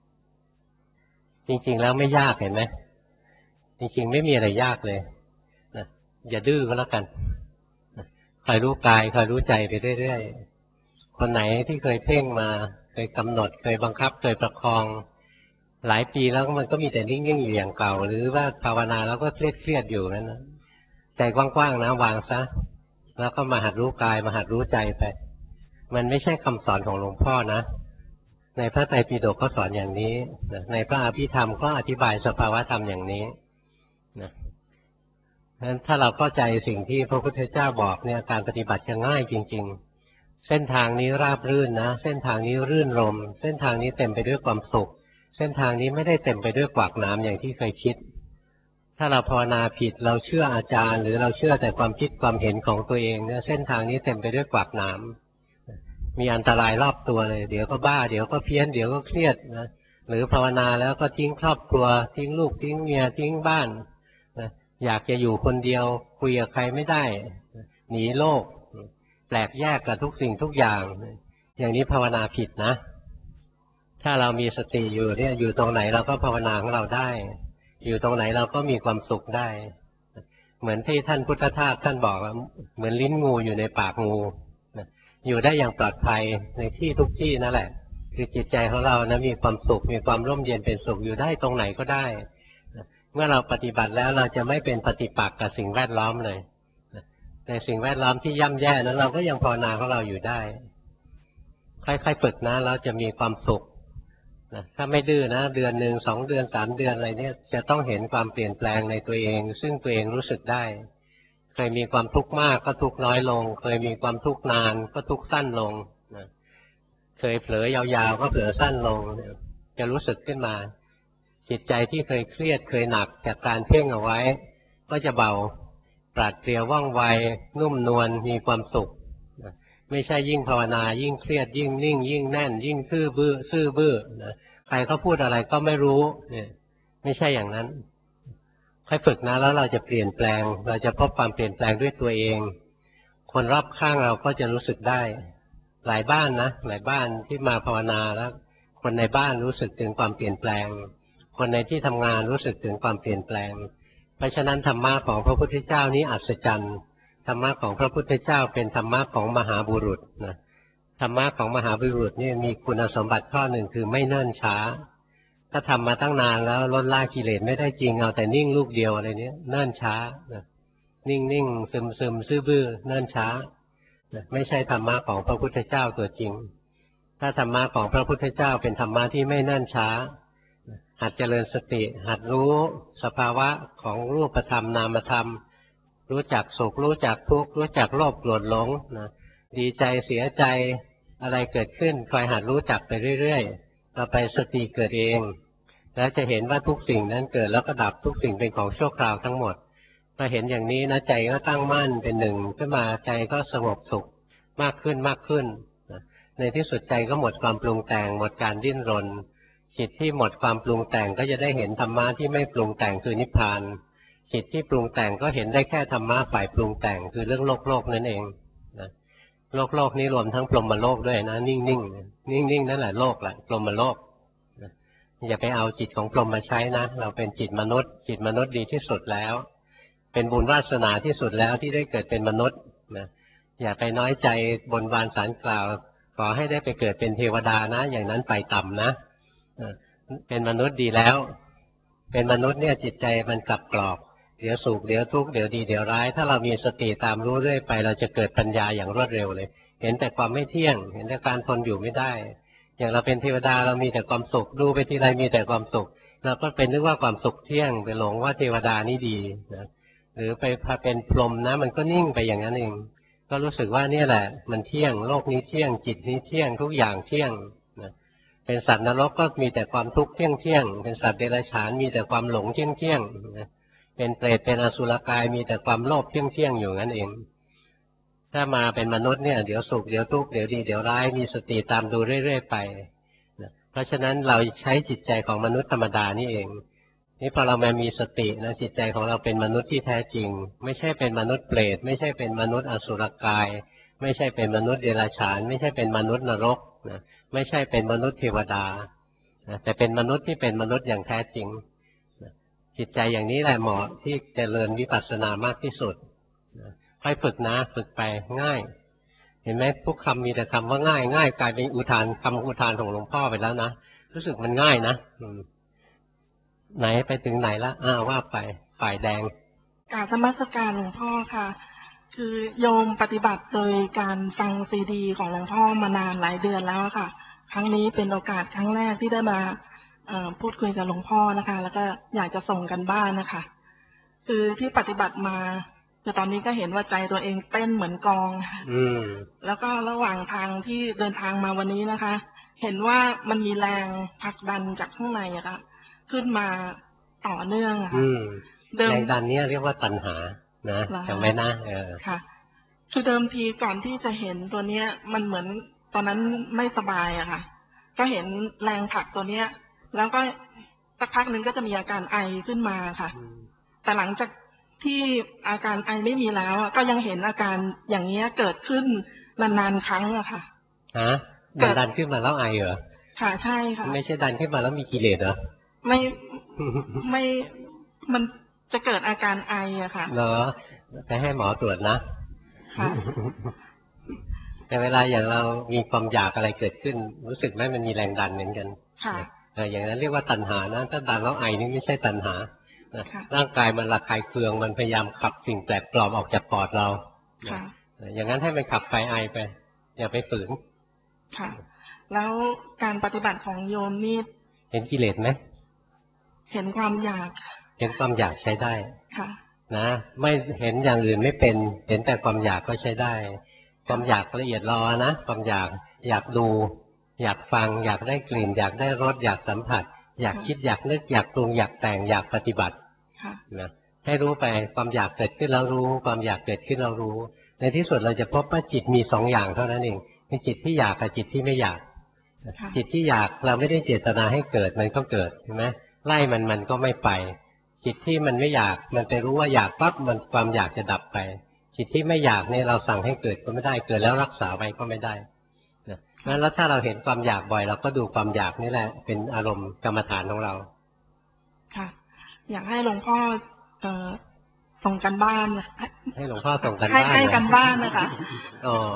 จริงๆแล้วไม่ยากเห็นไหมจริงๆไม่มีอะไรยากเลยนะอย่าดื้อก็แล้วกันคอยรู้กายคอยรู้ใจไปเรื่อยๆคนไหนที่เคยเพ่งมาเคยกำหนดเคยบังคับเคยประคองหลายปีแล้วมันก็มีแต่นิ่งๆอยู่อย่างเก่าหรือว่าภาวนาแล้วก็เครียดๆอยู่นั่นนะใจกว้างๆนะวางซะแล้วก็มาหัดรู้กายมาหัดรู้ใจไปมันไม่ใช่คำสอนของหลวงพ่อนะในพระไตรปิฎกก็สอนอย่างนี้ในพระอภิธรรมก็อธิบายสภาวะธรรมอย่างนี้นะฉะนั้นถ้าเราเข้าใจสิ่งที่พระพุทธเจ้าบอกเนี่ยการปฏิบัติจะง่ายจริงๆเส้นทางนี้ราบรื่นนะเส้นทางนี้รื่นรมเส้นทางนี้เต็มไปด้วยความสุขเส้นทางนี้ไม่ได้เต็มไปด้วยกวากน้ำอย่างที่เคยคิดถ้าเราภาวนาผิดเราเชื่ออาจารย์หรือเราเชื่อแต่ความคิดความเห็นของตัวเองเนี่ยเส้นทางนี้เต็มไปด้วยกวากน้ำมีอันตรายรอบตัวเลยเดี๋ยวก็บ้าเดี๋ยวก็เพี้ยนเดี๋ยวก็เครียดนะหรือภาวนาแล้วก็ทิ้งครอบครัวทิ้งลูกทิ้งเมียทิ้งบ้านนะอยากจะอยู่คนเดียวคุยกับใครไม่ได้หนีโลกแปลกแยกกับทุกสิ่งทุกอย่างอย่างนี้ภาวนาผิดนะถ้าเรามีสติอยู่เนี่ยอยู่ตรงไหนเราก็ภาวนาของเราได้อยู่ตรงไหนเราก็มีความสุขได้เหมือนที่ท่านพุทธทาสท่านบอกเหมือนลิ้นงูอยู่ในปากงูอยู่ได้อย่างปลอดภัยในที่ทุกที่นั่นแหละคือจิตใจของเรานะมีความสุขมีความร่มเย็นเป็นสุขอยู่ได้ตรงไหนก็ได้เมื่อเราปฏิบัติแล้วเราจะไม่เป็นปฏิปักษ์กับสิ่งแวดล้อมเลยในสิ่งแวดล้อมที่ย่ำแย่นั้นเราก็ยังภาวนาของเราอยู่ได้ค่อยๆฝึกนะเราจะมีความสุขถ้าไม่ดื้อนะเดือนหนึ่งสองเดือนสามเดือนอะไรเนี่ยจะต้องเห็นความเปลี่ยนแปลงในตัวเองซึ่งตัวเองรู้สึกได้เคยมีความทุกข์มากก็ทุกข์น้อยลงเคยมีความทุกข์นานก็ทุกข์สั้นลงนะเคยเผลอยาวๆก็เผลอสั้นลงจะรู้สึกขึ้นมาจิตใจที่เคยเครียดเคยหนักจากการเพ่งเอาไว้ก็จะเบาปราดเปรียวว่องไวนุ่มนวลมีความสุขนะไม่ใช่ยิ่งภาวนายิ่งเครียดยิ่งนิ่งยิ่งแน่นยิ่งซื่อบื้อซื่อบื้อนะใครเขาพูดอะไรก็ไม่รู้เนี่ยไม่ใช่อย่างนั้นค่อยฝึกนะแล้วเราจะเปลี่ยนแปลงเราจะพบความเปลี่ยนแปลงด้วยตัวเองคนรอบข้างเราก็จะรู้สึกได้หลายบ้านนะหลายบ้านที่มาภาวนาแล้วคนในบ้านรู้สึกถึงความเปลี่ยนแปลงคนในที่ทำงานรู้สึกถึงความเปลี่ยนแปลงเพราะฉะนั้นธรรมะของพระพุทธเจ้านี้อัศจรรย์ธรรมะของพระพุทธเจ้าเป็นธรรมะของมหาบุรุษนะธรรมะของมหาบุรุษนี่มีคุณสมบัติข้อหนึ่งคือไม่เนิ่นช้าถ้าทำมาตั้งนานแล้วลดละกิเลสไม่ได้จริงเอาแต่นิ่งลูกเดียวอะไรเนี้ยเนิ่นช้านะนิ่งนิ่งซึมซึมซื่อบื้อเนิ่นช้านะไม่ใช่ธรรมะของพระพุทธเจ้าตัวจริงถ้าธรรมะของพระพุทธเจ้าเป็นธรรมะที่ไม่เนิ่นช้าหัดเจริญสติหัดรู้สภาวะของรูปธรรมนามธรรมรู้จักสุขรู้จักทุกข์รู้จักโลภโกรธหลงนะดีใจเสียใจอะไรเกิดขึ้นคอยหัดรู้จักไปเรื่อยๆต่อไปสติเกิดเองแล้วจะเห็นว่าทุกสิ่งนั้นเกิดแล้วก็ดับทุกสิ่งเป็นของชั่วคราวทั้งหมดพอเห็นอย่างนี้นะใจก็ตั้งมั่นเป็นหนึ่งขึ้นมาใจก็สงบสุขมากขึ้นมากขึ้นในที่สุดใจก็หมดความปรุงแต่งหมดการดิ้นรนจิตที่หมดความปรุงแต่งก็จะได้เห็นธรรมะที่ไม่ปรุงแต่งคือนิพพานจิตที่ปรุงแต่งก็เห็นได้แค่ธรรมะฝ่ายปรุงแต่งคือเรื่องโลกโลกนั่นเองนะโลกโลกนี้รวมทั้งพรหมโลกด้วยนะนิ่งนิ่งนิ่งนิ่งนั่นแหละโลกแหละพรหมโลกนะอย่าไปเอาจิตของพรหมมาใช้นะเราเป็นจิตมนุษย์จิตมนุษย์ดีที่สุดแล้วเป็นบุญวาสนาที่สุดแล้วที่ได้เกิดเป็นมนุษย์นะอย่าไปน้อยใจบนบานศาลกล่าวขอให้ได้ไปเกิดเป็นเทวดานะอย่างนั้นไปต่ำนะเป็นมนุษย์ดีแล้วเป็นมนุษย์เนี่ยจิตใจมันกลับกรอกเดี๋ยวสุขเดี๋ยวทุกข์เดี๋ยวดีเดี๋ยวร้ายถ้าเรามีสติตามรู้เรื่อยไปเราจะเกิดปัญญาอย่างรวดเร็วเลยเห็นแต่ความไม่เที่ยงเห็นแต่การทนอยู่ไม่ได้อย่างเราเป็นเทวดาเรามีแต่ความสุขดูไปทีไรมีแต่ความสุขเราก็เป็นนึกว่าความสุขเที่ยงไปหลงว่าเทวดานี่ดีนะหรือไปพาเป็นพรหมนะมันก็นิ่งไปอย่างนั้นเองก็รู้สึกว่าเนี่ยแหละมันเที่ยงโลกนี้เที่ยงจิตนี้เที่ยงทุกอย่างเที่ยงนะเป็นสัตว์นรกก็มีแต่ความทุกข์เที่ยงเที่ยงเป็นสัตว์เดรัจฉานมีแต่ความหลงเที่ยงเที่ยงนะเป็นเปรตเป็นอสุรกายมีแต่ความโลภเที่ยงเที่ยงอยู่นั่นเองถ้ามาเป็นมนุษย์เนี่ยเดี๋ยวสุขเดี๋ยวทุกข์เดี๋ยวดีเดี๋ยวร้ายมีสติตามดูเรื่อยๆไปนะเพราะฉะนั้นเราใช้จิตใจของมนุษย์ธรรมดานี่เองนี่พอเรามามีสตินะจิตใจของเราเป็นมนุษย์ที่แท้จริงไม่ใช่เป็นมนุษย์เปรตไม่ใช่เป็นมนุษย์อสุรกายไม่ใช่เป็นมนุษย์เดรัจฉานไม่ใช่เป็นมนุษย์นรกนะไม่ใช่เป็นมนุษย์เทวดานะแต่เป็นมนุษย์ที่เป็นมนุษย์อย่างแท้จริงนะจิตใจอย่างนี้แหละเหมาะที่จะเจริญวิปัสสนามากที่สุดค่อยฝึกนะฝึกไปง่ายเห็นไหมทุกคำมีแต่คำว่าง่ายง่ายกลายเป็นอุทานคำอุทานของหลวงพ่อไปแล้วนะรู้สึกมันง่ายนะไหนไปถึงไหนละอ้าวว่าไปฝ่ายแดงกราบนมัสการหลวงพ่อค่ะคือโยมปฏิบัติโดยการฟังซีดีของหลวงพ่อมานานหลายเดือนแล้วค่ะครั้งนี้เป็นโอกาสครั้งแรกที่ได้มาพูดคุยกับหลวงพ่อนะคะแล้วก็อยากจะส่งกันบ้านนะคะคือที่ปฏิบัติมาคือตอนนี้ก็เห็นว่าใจตัวเองเต้นเหมือนกองอืมแล้วก็ระหว่างทางที่เดินทางมาวันนี้นะคะเห็นว่ามันมีแรงผลักดันจากข้างในอะค่ะขึ้นมาต่อเนื่องค่ะแรงดันนี้เรียกว่าตัณหานะจำไว้นะเออค่ะคือเดิมทีก่อนที่จะเห็นตัวเนี้ยมันเหมือนตอนนั้นไม่สบายอะค่ะก็เห็นแรงผลักตัวเนี้ยแล้วก็สักพักหนึ่งก็จะมีอาการไอขึ้นมาค่ะแต่หลังจากที่อาการไอไม่มีแล้วก็ยังเห็นอาการอย่างเงี้ยเกิดขึ้นนานๆครั้งอะค่ะฮะเกิดดันขึ้นมาแล้วไอเหรอค่ะใช่ค่ะไม่ใช่ดันขึ้นมาแล้วมีกิเลสเหรอไม่ไม่มันจะเกิดอาการไออะค่ะเหรอไปให้หมอตรวจนะค่ะแต่เวลาอย่างเรามีความอยากอะไรเกิดขึ้นรู้สึกไหมมันมีแรงดันเหมือนกันค่ะอย่างนั้นเรียกว่าตัณหานะถ้าดันแล้วไอนี่ไม่ใช่ตัณหาร่างกายมันระคายเคืองมันพยายามขับสิ่งแปลกปลอมออกจากปอดเราอย่างนั้นให้มันขับไฟไอไปอย่าไปฝืนค่ะแล้วการปฏิบัติของโยมนี่เห็นกิเลสไหมเห็นความอยากเห็นความอยากใช้ได้ค่ะนะไม่เห็นอย่างอื่นไม่เป็นเห็นแต่ความอยากก็ใช้ได้ความอยากละเอียดรอนะความอยากอยากดูอยากฟังอยากได้กลิ่นอยากได้รสอยากสัมผัสอยากคิดอยากนึกอยากปรุงอยากแต่งอยากปฏิบัตินะให้รู้ไปความอยากเกิดขึ้นเรารู้ความอยากเกิดขึ้นเรารู้ในที่สุดเราจะพบว่าจิตมีสองอย่างเท่านั้นเองมีจิตที่อยากกับจิตที่ไม่อยากจิตที่อยากเราไม่ได้เจตนาให้เกิดมันก็เกิดใช่ไหมไล่มันมันก็ไม่ไปจิตที่มันไม่อยากมันไปรู้ว่าอยากปั๊บมันความอยากจะดับไปจิตที่ไม่อยากเนี่ยเราสั่งให้เกิดก็ไม่ได้เกิดแล้วรักษาไว้ก็ไม่ได้นะงั้นแล้วถ้าเราเห็นความอยากบ่อยเราก็ดูความอยากนี่แหละเป็นอารมณ์กรรมฐานของเราค่ะอยากให้หลวงพ่อเอ่อส่งกันบ้านให้หลวงพ่อส่งกันบ้านให้กันบ้านนะคะอ๋อ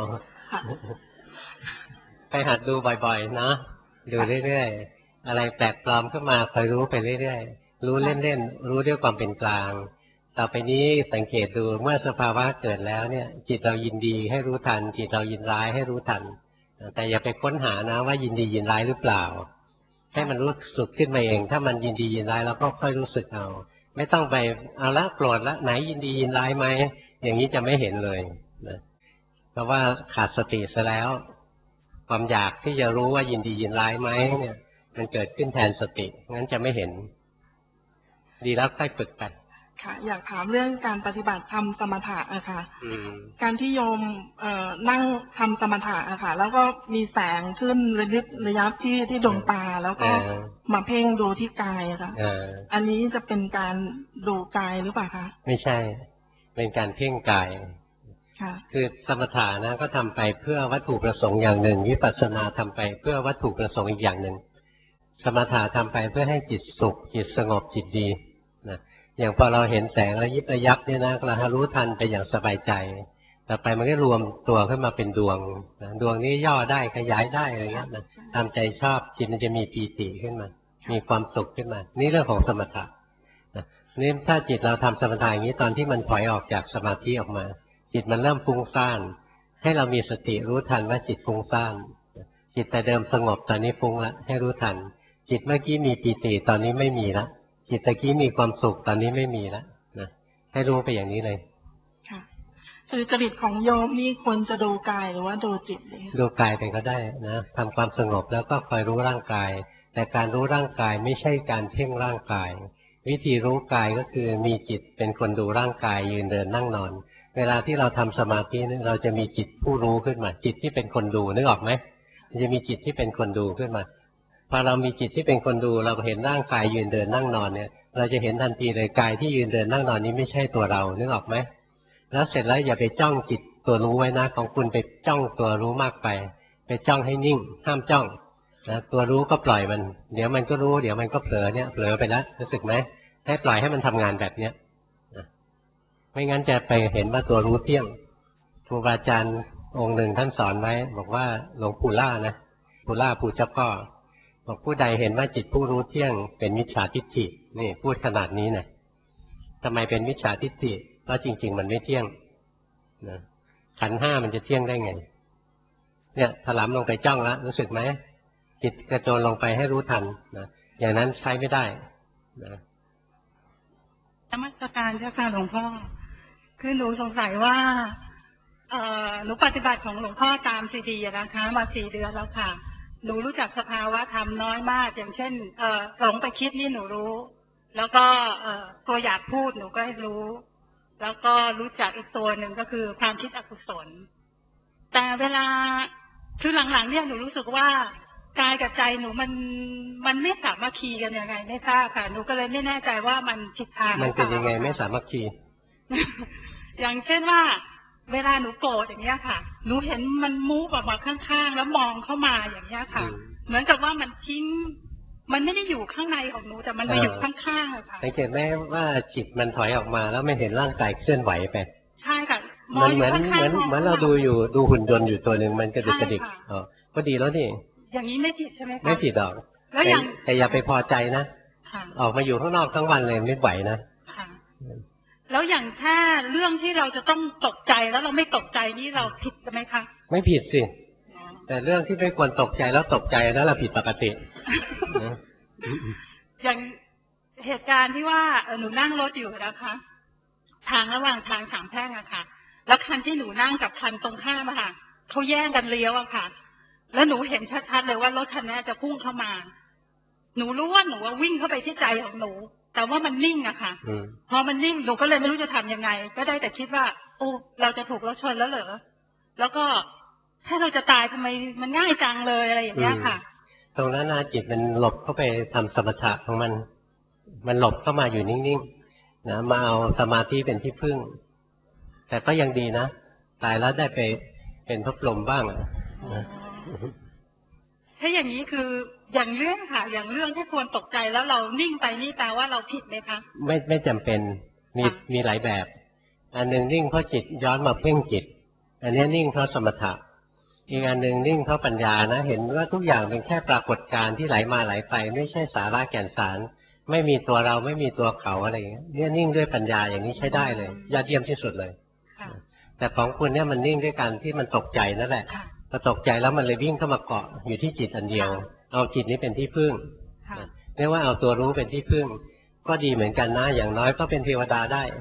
ไปหัดดูบ่อยๆนะดูเรื่อยๆอะไรแปลกปลอมขึ้นมาคอยรู้ไปเรื่อยๆรู้เล่นๆรู้ด้วยความเป็นกลางต่อไปนี้สังเกตดูเมื่อสภาวะเกิดแล้วเนี่ยจิตเรายินดีให้รู้ทันจิตเรายินร้ายให้รู้ทันแต่อย่าไปค้นหานะว่ายินดียินร้ายหรือเปล่าให้มันรู้สึกขึ้นมาเองถ้ามันยินดียินร้ายเราก็ค่อยรู้สึกเอาไม่ต้องไปเอาละโกรธละไหนยินดียินร้ายไหมอย่างนี้จะไม่เห็นเลยนะเพราะว่าขาดสติซะแล้วความอยากที่จะรู้ว่ายินดียินร้ายไหมเนี่ยมันเกิดขึ้นแทนสติงั้นจะไม่เห็นดีแล้วค่อยฝึกไปค่ะอยากถามเรื่องการปฏิบัติทำสมถะอะค่ะการที่โยมเอ่อนั่งทำสมถะอะค่ะแล้วก็มีแสงขึ้นระยิบระยับที่ที่ดวงตาแล้วก็มาเพ่งดูที่กายอะค่ะอันนี้จะเป็นการดูกายหรือเปล่าคะไม่ใช่เป็นการเพ่งกายคือสมถะนะก็ทำไปเพื่อวัตถุประสงค์อย่างหนึ่งวิปัสสนาทำไปเพื่อวัตถุประสงค์อีกอย่างหนึ่งสมถะทำไปเพื่อให้จิตสุขจิตสงบจิตดีนะอย่างพอเราเห็นแสงระยิบระยับเนี่ยนะเรารู้ทันไปอย่างสบายใจต่อไปมันก็รวมตัวขึ้นมาเป็นดวงนะดวงนี้ย่อได้ขยายได้อะไรเงี้ยนะตามใจชอบจิตมันจะมีปีติขึ้นมามีความสุขขึ้นมานี่เรื่องของสมถะนะนี่ถ้าจิตเราทำสมถะอย่างนี้ตอนที่มันถอยออกจากสมาธิออกมาจิตมันเริ่มฟุ้งซ่านให้เรามีสติรู้ทันว่าจิตฟุ้งซ่านจิตแต่เดิมสงบตอนนี้ฟุ้งละให้รู้ทันจิตเมื่อกี้มีปีติตอนนี้ไม่มีละจิตตะกี้มีความสุขตอนนี้ไม่มีแล้วนะให้รู้ไปอย่างนี้เลยค่ะคือจริตของโยมนี่ควรจะดูกายหรือว่าดูจิตเลยดูกายไปก็ได้นะทำความสงบแล้วก็คอยรู้ร่างกายแต่การรู้ร่างกายไม่ใช่การเพ่งร่างกายวิธีรู้กายก็คือมีจิตเป็นคนดูร่างกายยืนเดินนั่งนอนเวลาที่เราทำสมาธินี่เราจะมีจิตผู้รู้ขึ้นมาจิตที่เป็นคนดูนึกออกไหมจะมีจิตที่เป็นคนดูขึ้นมาพอเรามีจิตที่เป็นคนดูเราเห็นร่างกายยืนเดินนั่งนอนเนี่ยเราจะเห็นทันทีเลยกายที่ยืนเดินนั่งนอนนี้ไม่ใช่ตัวเรานึกออกไหมแล้วเสร็จแล้วอย่าไปจ้องจิตตัวรู้ไว้นะของคุณไปจ้องตัวรู้มากไปไปจ้องให้นิ่งห้ามจ้องนะตัวรู้ก็ปล่อยมันเดี๋ยวมันก็รู้เดี๋ยวมันก็เผลอเนี่ยเผลอไปแล้วรู้สึกไหมให้ปล่อยให้มันทำงานแบบเนี้ยไม่งั้นจะไปเห็นว่าตัวรู้เที่ยงครูบาอาจารย์องค์หนึ่งท่านสอนไว้บอกว่าหลวงปู่ล่านะปู่ล่าปู่เจ้าพ่อบอกผู้ใดเห็นว่าจิตผู้รู้เที่ยงเป็นมิจฉาทิฏฐินี่พูดขนาดนี้นะทำไมเป็นมิจฉาทิฏฐิเพราะจริงๆมันไม่เที่ยงนะขันธ์ห้ามันจะเที่ยงได้ไงเนี่ยถลำลงไปจ้องแล้วรู้สึกไหมจิตกระโจนลงไปให้รู้ทันนะอย่างนั้นใช้ไม่ได้นะนมัสการเจ้าค่ะหลวงพ่อคือหนูสงสัยว่าเอ่อหนูปฏิบัติของหลวงพ่อตามซีดีนะคะมาสี่เดือนแล้วค่ะหนูรู้จักสภาวะธรรมน้อยมากอย่างเช่นเอ่อหลงไปคิดนี่หนูรู้ แล้วก็เอ่อตัวอยากพูดหนูก็รู้ แล้วก็รู้จักอีกตัวหนึ่งก็คือความคิดอกุศลแต่เวลาคือหลังๆเนี่ยหนูรู้สึกว่ากายกับใจหนูมันมันไม่สามารถคีกันยังไงไม่ทราบค่ะหนูก็เลยไม่แน่ใจว่ามันผิดทางมันเป็นยังไงไม่สามารถคีอย่างเช่นว่าเวลาหนูโกรธอย่างเงี้ยค่ะหนูเห็นมันมูฟออกมาข้างๆแล้วมองเข้ามาอย่างเงี้ยค่ะเหมือนกับว่ามันทิ้งมันไม่ได้อยู่ข้างในของหนูแต่มันมาอยู่ข้างๆอะค่ะสังเกตไหมว่าจิตมันถอยออกมาแล้วไม่เห็นร่างกายเคลื่อนไหวไปใช่ค่ะมันเหมือนเหมือนเหมือนเราดูอยู่ดูหุ่นยนต์อยู่ตัวหนึ่งมันกระดิกกระดิกอ๋อก็ดีแล้วนี่อย่างนี้ไม่ผิดใช่ไหมคะไม่ผิดหรอกแล้วอย่างแต่อย่าไปพอใจนะออกมาอยู่ข้างนอกทั้งวันเลยไม่ไหวนะแล้วอย่างถ้าเรื่องที่เราจะต้องตกใจแล้วเราไม่ตกใจนี่เราผิดใช่ไหมคะไม่ผิดสิแต่เรื่องที่ไม่ควรตกใจแล้วตกใจนั่นเราผิดปกติอย่างเหตุการณ์ที่ว่าหนูนั่งรถอยู่นะคะทางระหว่างทางสามแพร่งอะค่ะแล้วคันที่หนูนั่งกับคันตรงข้ามอะค่ะเขาแย่งกันเลี้ยวอะค่ะแล้วหนูเห็นชัดๆเลยว่ารถคันนี้จะพุ่งเข้ามาหนูรู้ว่าหนูวิ่งเข้าไปที่ใจของหนูแต่ว่ามันนิ่งอะค่ะพอมันนิ่งหนูก็เลยไม่รู้จะทำยังไงก็ได้แต่คิดว่าโอ้เราจะถูกรถชนแล้วเหรอแล้วก็ถ้าเราจะตายทำไมมันง่ายจังเลยอะไรอย่างเงี้ยค่ะตรงนั้นนะจิตมันหลบเข้าไปทำสมถะของมันมันหลบเข้ามาอยู่นิ่งๆนะมาเอาสมาธิเป็นที่พึ่งแต่ก็ยังดีนะตายแล้วได้ไปเป็นพระพรหมบ้างนะถ้าอย่างนี้คืออย่างเรื่องค่ะอย่างเรื่องที่ควรตกใจแล้วเรานิ่งไปนี่แปลว่าเราผิดไหมคะไม่ไม่จำเป็นมีมีหลายแบบอันหนึ่งนิ่งเพราะจิตย้อนมาเพ่งจิตอันนี้นิ่งเพราะสมถะอีกอันหนึ่งนิ่งเพราะปัญญานะเห็นว่าทุกอย่างเป็นแค่ปรากฏการณ์ที่ไหลมาไหลไปไม่ใช่สาระแก่นสารไม่มีตัวเราไม่มีตัวเขาอะไรอย่างเงี้ยเนี่ยนิ่งด้วยปัญญาอย่างนี้ใช้ได้เลยยอดเยี่ยมที่สุดเลยแต่ของคุณเนี่ยมันนิ่งด้วยการที่มันตกใจนั่นแหละพอตกใจแล้วมันเลยวิ่งเข้ามาเกาะอยู่ที่จิตอันเดียวเอาจิตนี้เป็นที่พึ่งเรียกว่าเอาตัวรู้เป็นที่พึ่งก็ดีเหมือนกันนะอย่างน้อยก็เป็นเทวดาได้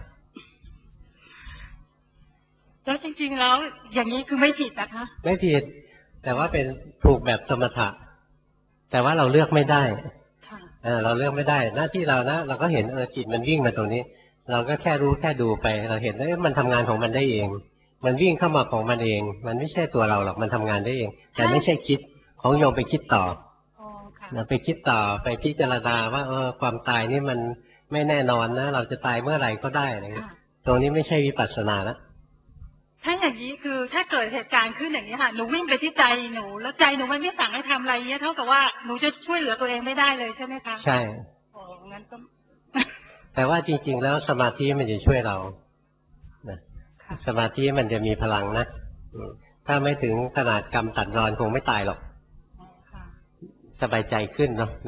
แล้วจริงๆแล้วอย่างนี้คือไม่ผิดนะคะไม่ผิดแต่ว่าเป็นถูกแบบสมถะแต่ว่าเราเลือกไม่ได้เราเลือกไม่ได้หน้าที่เรานะเราก็เห็นเออจิตมันวิ่งมาตรงนี้เราก็แค่รู้แค่ดูไปเราเห็นว่ามันทำงานของมันได้เองมันวิ่งเข้ามาของมันเองมันไม่ใช่ตัวเราหรอกมันทำงานได้เองแต่ไม่ใช่คิดของโยมไปคิดต่อเราไปคิดต่อไปพิจารณาว่าเออความตายนี่มันไม่แน่นอนนะเราจะตายเมื่อไหร่ก็ได้อะไรเงี้ยตรงนี้ไม่ใช่วิปัสสนาแล้วถ้าอย่างนี้คือถ้าเกิดเหตุการณ์ขึ้นอย่างนี้ค่ะหนูวิ่งไปที่ใจหนูแล้วใจหนูมันไม่สั่งให้ทำอะไรเงี้ยเท่ากับว่าหนูจะช่วยเหลือตัวเองไม่ได้เลยใช่ไหมคะใช่โอ้งั้นก็แต่ว่าจริงๆแล้วสมาธิมันจะช่วยเรานะสมาธิมันจะมีพลังนะถ้าไม่ถึงขนาดกรรมตัดรอนคงไม่ตายหรอกสบายใจขึ้นเนาะ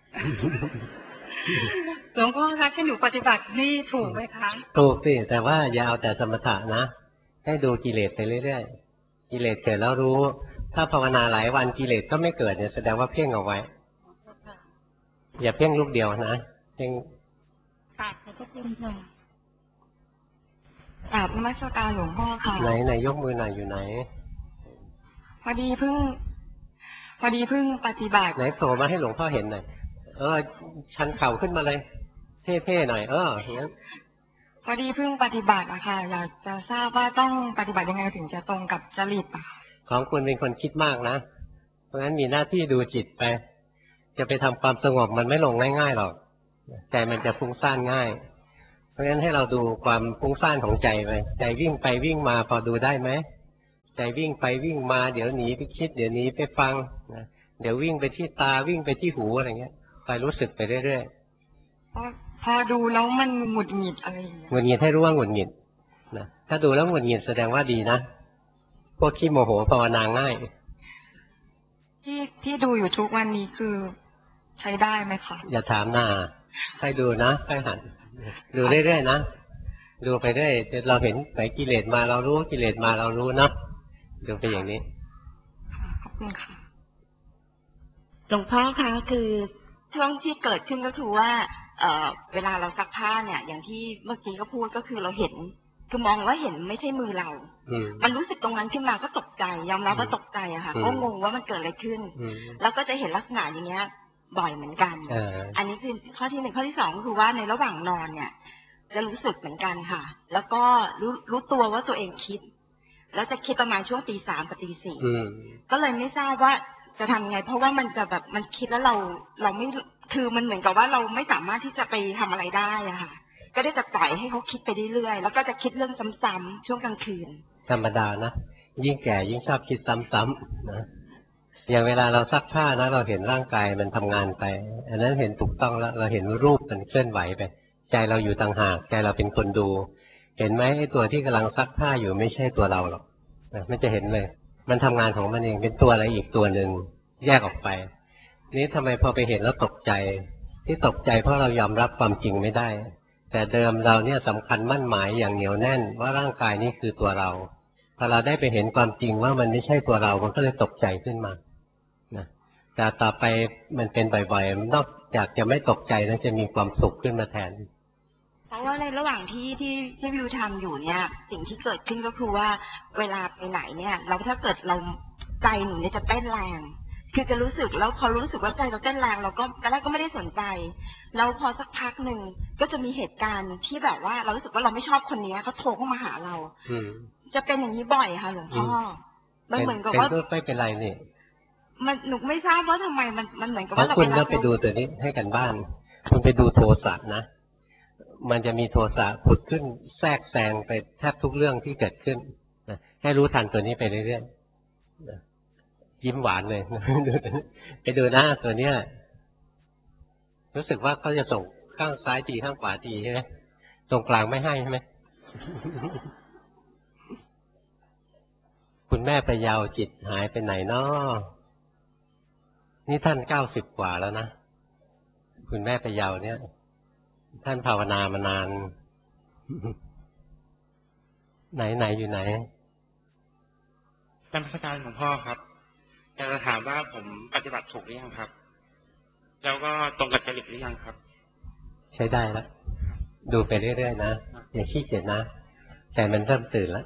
หลวงพ่อคะที่หนูปฏิบัตินี่ถูกไหมคะถูกสิแต่ว่าอย่าเอาแต่สมถะนะให้ดูกิเลสไปเรื่อยๆกิเลสเกิดแล้วรู้ถ้าภาวนาหลายวันกิเลสก็ไม่เกิดเนี่ยแสดงว่าเพ่งเอาไว้อย่าเพ่งลูกเดียวนะเพ่งกราบขอบพระคุณค่ะกราบนมัสการหลวงพ่อค่ะไหนไหนยกมือหน่อยอยู่ไหนพอดีเพิ่งพอดีเพิ่งปฏิบัติไหนโผล่มาให้หลวงพ่อเห็นหน่อยเออชันเข่าขึ้นมาเลยเท่ๆหน่อยเอออย่างนั้นพอดีเพิ่งปฏิบัติอะค่ะอยากจะทราบว่าต้องปฏิบัติยังไงถึงจะตรงกับจริตอะของคุณเป็นคนคิดมากนะเพราะฉะนั้นมีหน้าที่ดูจิตไปจะไปทำความสงบมันไม่ลงง่ายๆหรอกใจมันจะฟุ้งซ่านง่ายเพราะฉะนั้นให้เราดูความฟุ้งซ่านของใจไปใจวิ่งไปวิ่งมาพอดูได้ไหมใจวิ่งไปวิ่งมาเดี๋ยวหนีไปคิดเดี๋ยวหนีไปฟังนะเดี๋ยววิ่งไปที่ตาวิ่งไปที่หูอะไรเงี้ยคอยรู้สึกไปเรื่อยๆพอพอดูแล้วมันหงุดหงิดอะไรอย่างเงี้ยหงุดหงิดให้รู้ว่าหงุดหงิดถ้าดูแล้วหงุดหงิดแสดงว่าดีนะพวกขี้โมโหภาวนาง่ายที่ที่ดูอยู่ทุกวันนี้คือใช้ได้ไหมคะอย่าถามหน้าค่อยดูนะค่อยหันดูเรื่อยๆนะดูไปเรื่อยเราเห็นไหนกิเลสมาเรารู้กิเลสมาเรารู้นะดูไปอย่างนี้ขอบคุณค่ะหลวงพ่อคะคือช่วงที่เกิดขึ้นก็คือว่าเอ่อเวลาเราซักผ้าเนี่ยอย่างที่เมื่อกี้ก็พูดก็คือเราเห็นคือมองว่าเห็นไม่ใช่มือเรามันรู้สึกตรงนั้นขึ้นมาก็ตกใจยอมรับว่าตกใจอะค่ะก็งงว่ามันเกิดอะไรขึ้นแล้วก็จะเห็นลักษณะอย่างเงี้ยบ่อยเหมือนกันอันนี้คือข้อที่หนึ่งข้อที่สองก็คือว่าในระหว่างนอนเนี่ยจะรู้สึกเหมือนกันค่ะแล้วก็รู้รู้ตัวว่าตัวเองคิดแล้วจะคิดประมาณช่วงตีสามกับตีสี่ก็เลยไม่ทราบว่าจะทำยังไงเพราะว่ามันจะแบบมันคิดแล้วเราเราไม่คือมันเหมือนกับว่าเราไม่สามารถที่จะไปทำอะไรได้อะค่ะก็ได้จะปล่อยให้เขาคิดไปเรื่อยๆแล้วก็จะคิดเรื่องซ้ำๆช่วงกลางคืนธรรมดานะยิ่งแก่ยิ่งชอบคิดซ้ำๆนะอย่างเวลาเราซักผ้านะเราเห็นร่างกายมันทำงานไปอันนั้นเห็นถูกต้องแล้วเราเห็นรูปมันเคลื่อนไหวไปใจเราอยู่ต่างหากใจเราเป็นคนดูเห็นไหมไอ้ตัวที่กำลังซักผ้าอยู่ไม่ใช่ตัวเราหรอกมันจะเห็นเลยมันทำงานของมันเองเป็นตัวอะไรอีกตัวหนึ่งแยกออกไปนี้ทำไมพอไปเห็นแล้วตกใจที่ตกใจเพราะเรายอมรับความจริงไม่ได้แต่เดิมเราเนี่ยสำคัญมั่นหมายอย่างเหนียวแน่นว่าร่างกายนี้คือตัวเราพอเราได้ไปเห็นความจริงว่ามันไม่ใช่ตัวเรามันก็เลยตกใจขึ้นมานะแต่ต่อไปมันเป็นบ่อยๆนอกจากจะไม่ตกใจแล้วจะมีความสุขขึ้นมาแทนเพราะว่าในระหว่างที่ที่ที่วิวทำอยู่เนี่ยสิ่งที่เกิดขึ้นก็คือว่าเวลาไปไหนเนี่ยเราถ้าเกิดเราใจหนูเนี่ยจะเต้นแรงคือจะรู้สึกแล้วพอรู้สึกว่าใจเราเต้นแรงเราก็ตอนแรกก็ไม่ได้สนใจแล้วพอสักพักหนึ่งก็จะมีเหตุการณ์ที่แบบว่าเรารู้สึกว่าเราไม่ชอบคนนี้เขาโทรเข้ามาหาเราจะเป็นอย่างนี้บ่อยค่ะหลวงพ่อมันเหมือนกับว่าไม่เป็นไรนี่มันหนูไม่ทราบว่าทำไมมันมันเหมือนกับว่าเราคุณก็ไปดูตัวนี้ให้กันบ้านคุณไปดูโทสะนะมันจะมีโทสะผุดขึ้นแทรกแซงไปแทบทุกเรื่องที่เกิดขึ้นนะให้รู้ทันตัวนี้ไปเรื่อยๆยิ้มหวานเลยไปดูหน้าตัวเนี้ยรู้สึกว่าเขาจะส่งข้างซ้ายทีข้างขวาทีใช่ไหมตรงกลางไม่ให้ใช่ไหมคุณแม่ไปยาวจิตหายไปไหนนาะนี่ท่านเก้าสิบกว่าแล้วนะคุณแม่ไปยาวเนี่ยท่านภาวนามานานไหนไหนอยู่ไหนนมัสการหลวงพ่อครับอยากจะถามว่าผมปฏิบัติถูกหรือยังครับแล้วก็ตรงกับจริตหรือยังครับใช้ได้แล้วดูไปเรื่อยๆนะอย่าขี้เกียจนะใจมันเริ่มตื่นแล้ว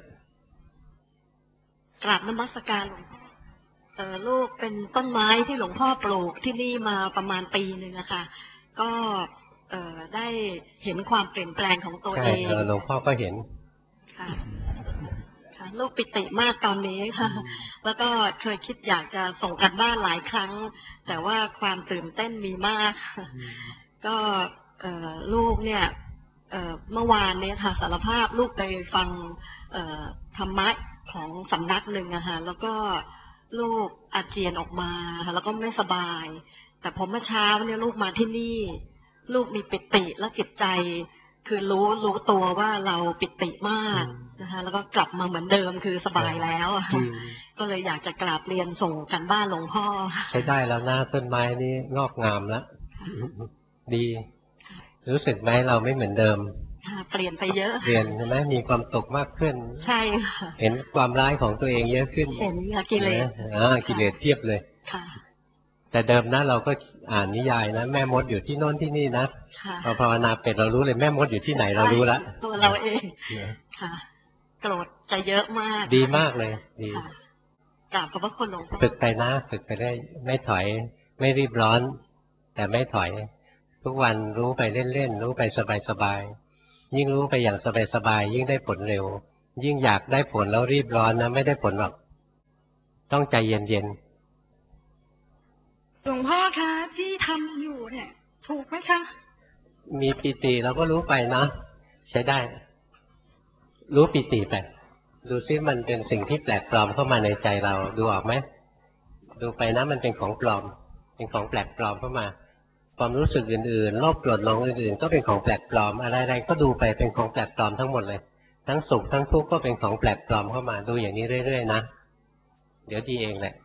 กราบนมัสการหลวงพ่อเออลูกเป็นต้นไม้ที่หลวงพ่อปลูกที่นี่มาประมาณปีหนึ่งนะคะก็เออได้เห็นความเปลี่ยนแปลงของตัวเองหลวงพ่อก็เห็นค่ะค่ะลูกปิติมากตอนนี้ค่ะแล้วก็เคยคิดอยากจะส่งกันบ้านหลายครั้งแต่ว่าความตื่นเต้นมีมากก็เออลูกเนี่ยเออเมื่อวานเนี่ยค่ะสารภาพลูกไปฟังเออธรรมะของสำนักหนึ่งอะค่ะแล้วก็ลูกอาเจียนออกมาค่ะแล้วก็ไม่สบายแต่พอเมื่อเช้าเนี่ยลูกมาที่นี่ลูกมีปิติและจิตใจคือรู้รู้ตัวว่าเราปิติมากนะคะแล้วก็กลับมาเหมือนเดิมคือสบายแล้วก็เลยอยากจะกราบเรียนส่งกันบ้านหลวงพ่อใช้ได้แล้วหน้าต้นไม้นี่งอกงามแล้วดีรู้สึกไหมเราไม่เหมือนเดิมเปลี่ยนไปเยอะเปลี่ยนใช่ไหมมีความสุขมากขึ้นใช่ค่ะเห็นความร้ายของตัวเองเยอะขึ้นเห็นกิเลสอ่ากิเลสเทียบเลยค่ะแต่เดิมนะเราก็อ่านนิยายนะแม่มดอยู่ที่โน่นที่นี่นะพอภาวนาเป็นเรารู้เลยแม่มดอยู่ที่ไหนเรารู้ละตัวเราเองค่ะโกรธจะเยอะมากดีมากเลยดีกราบขอบพระคุณหลวงพ่อฝึกไปนะฝึกไปได้ไม่ถอยไม่รีบร้อนแต่ไม่ถอยทุกวันรู้ไปเล่นๆรู้ไปสบายๆยิ่งรู้ไปอย่างสบายๆยิ่งได้ผลเร็วยิ่งอยากได้ผลแล้วรีบร้อนนะไม่ได้ผลหรอกต้องใจเย็นๆหลวงพ่อคะที่ทำอยู่เนี่ยถูกไหมคะมีปิติเราก็รู้ไปนะใช้ได้รู้ปิติไปดูซิมันเป็นสิ่งที่แปลกปลอมเข้ามาในใจเราดูออกไหมดูไปนะมันเป็นของปลอมเป็นของแปลกปลอมเข้ามาความรู้สึกอื่นๆโลภโกรธหลงอื่นๆก็เป็นของแปลกปลอมอะไรๆก็ดูไปเป็นของแปลกปลอมทั้งหมดเลยทั้งสุขทั้งทุกข์ก็เป็นของแปลกปลอมเข้ามาดูอย่างนี้เรื่อยๆนะเดี๋ยวดีเองแหละ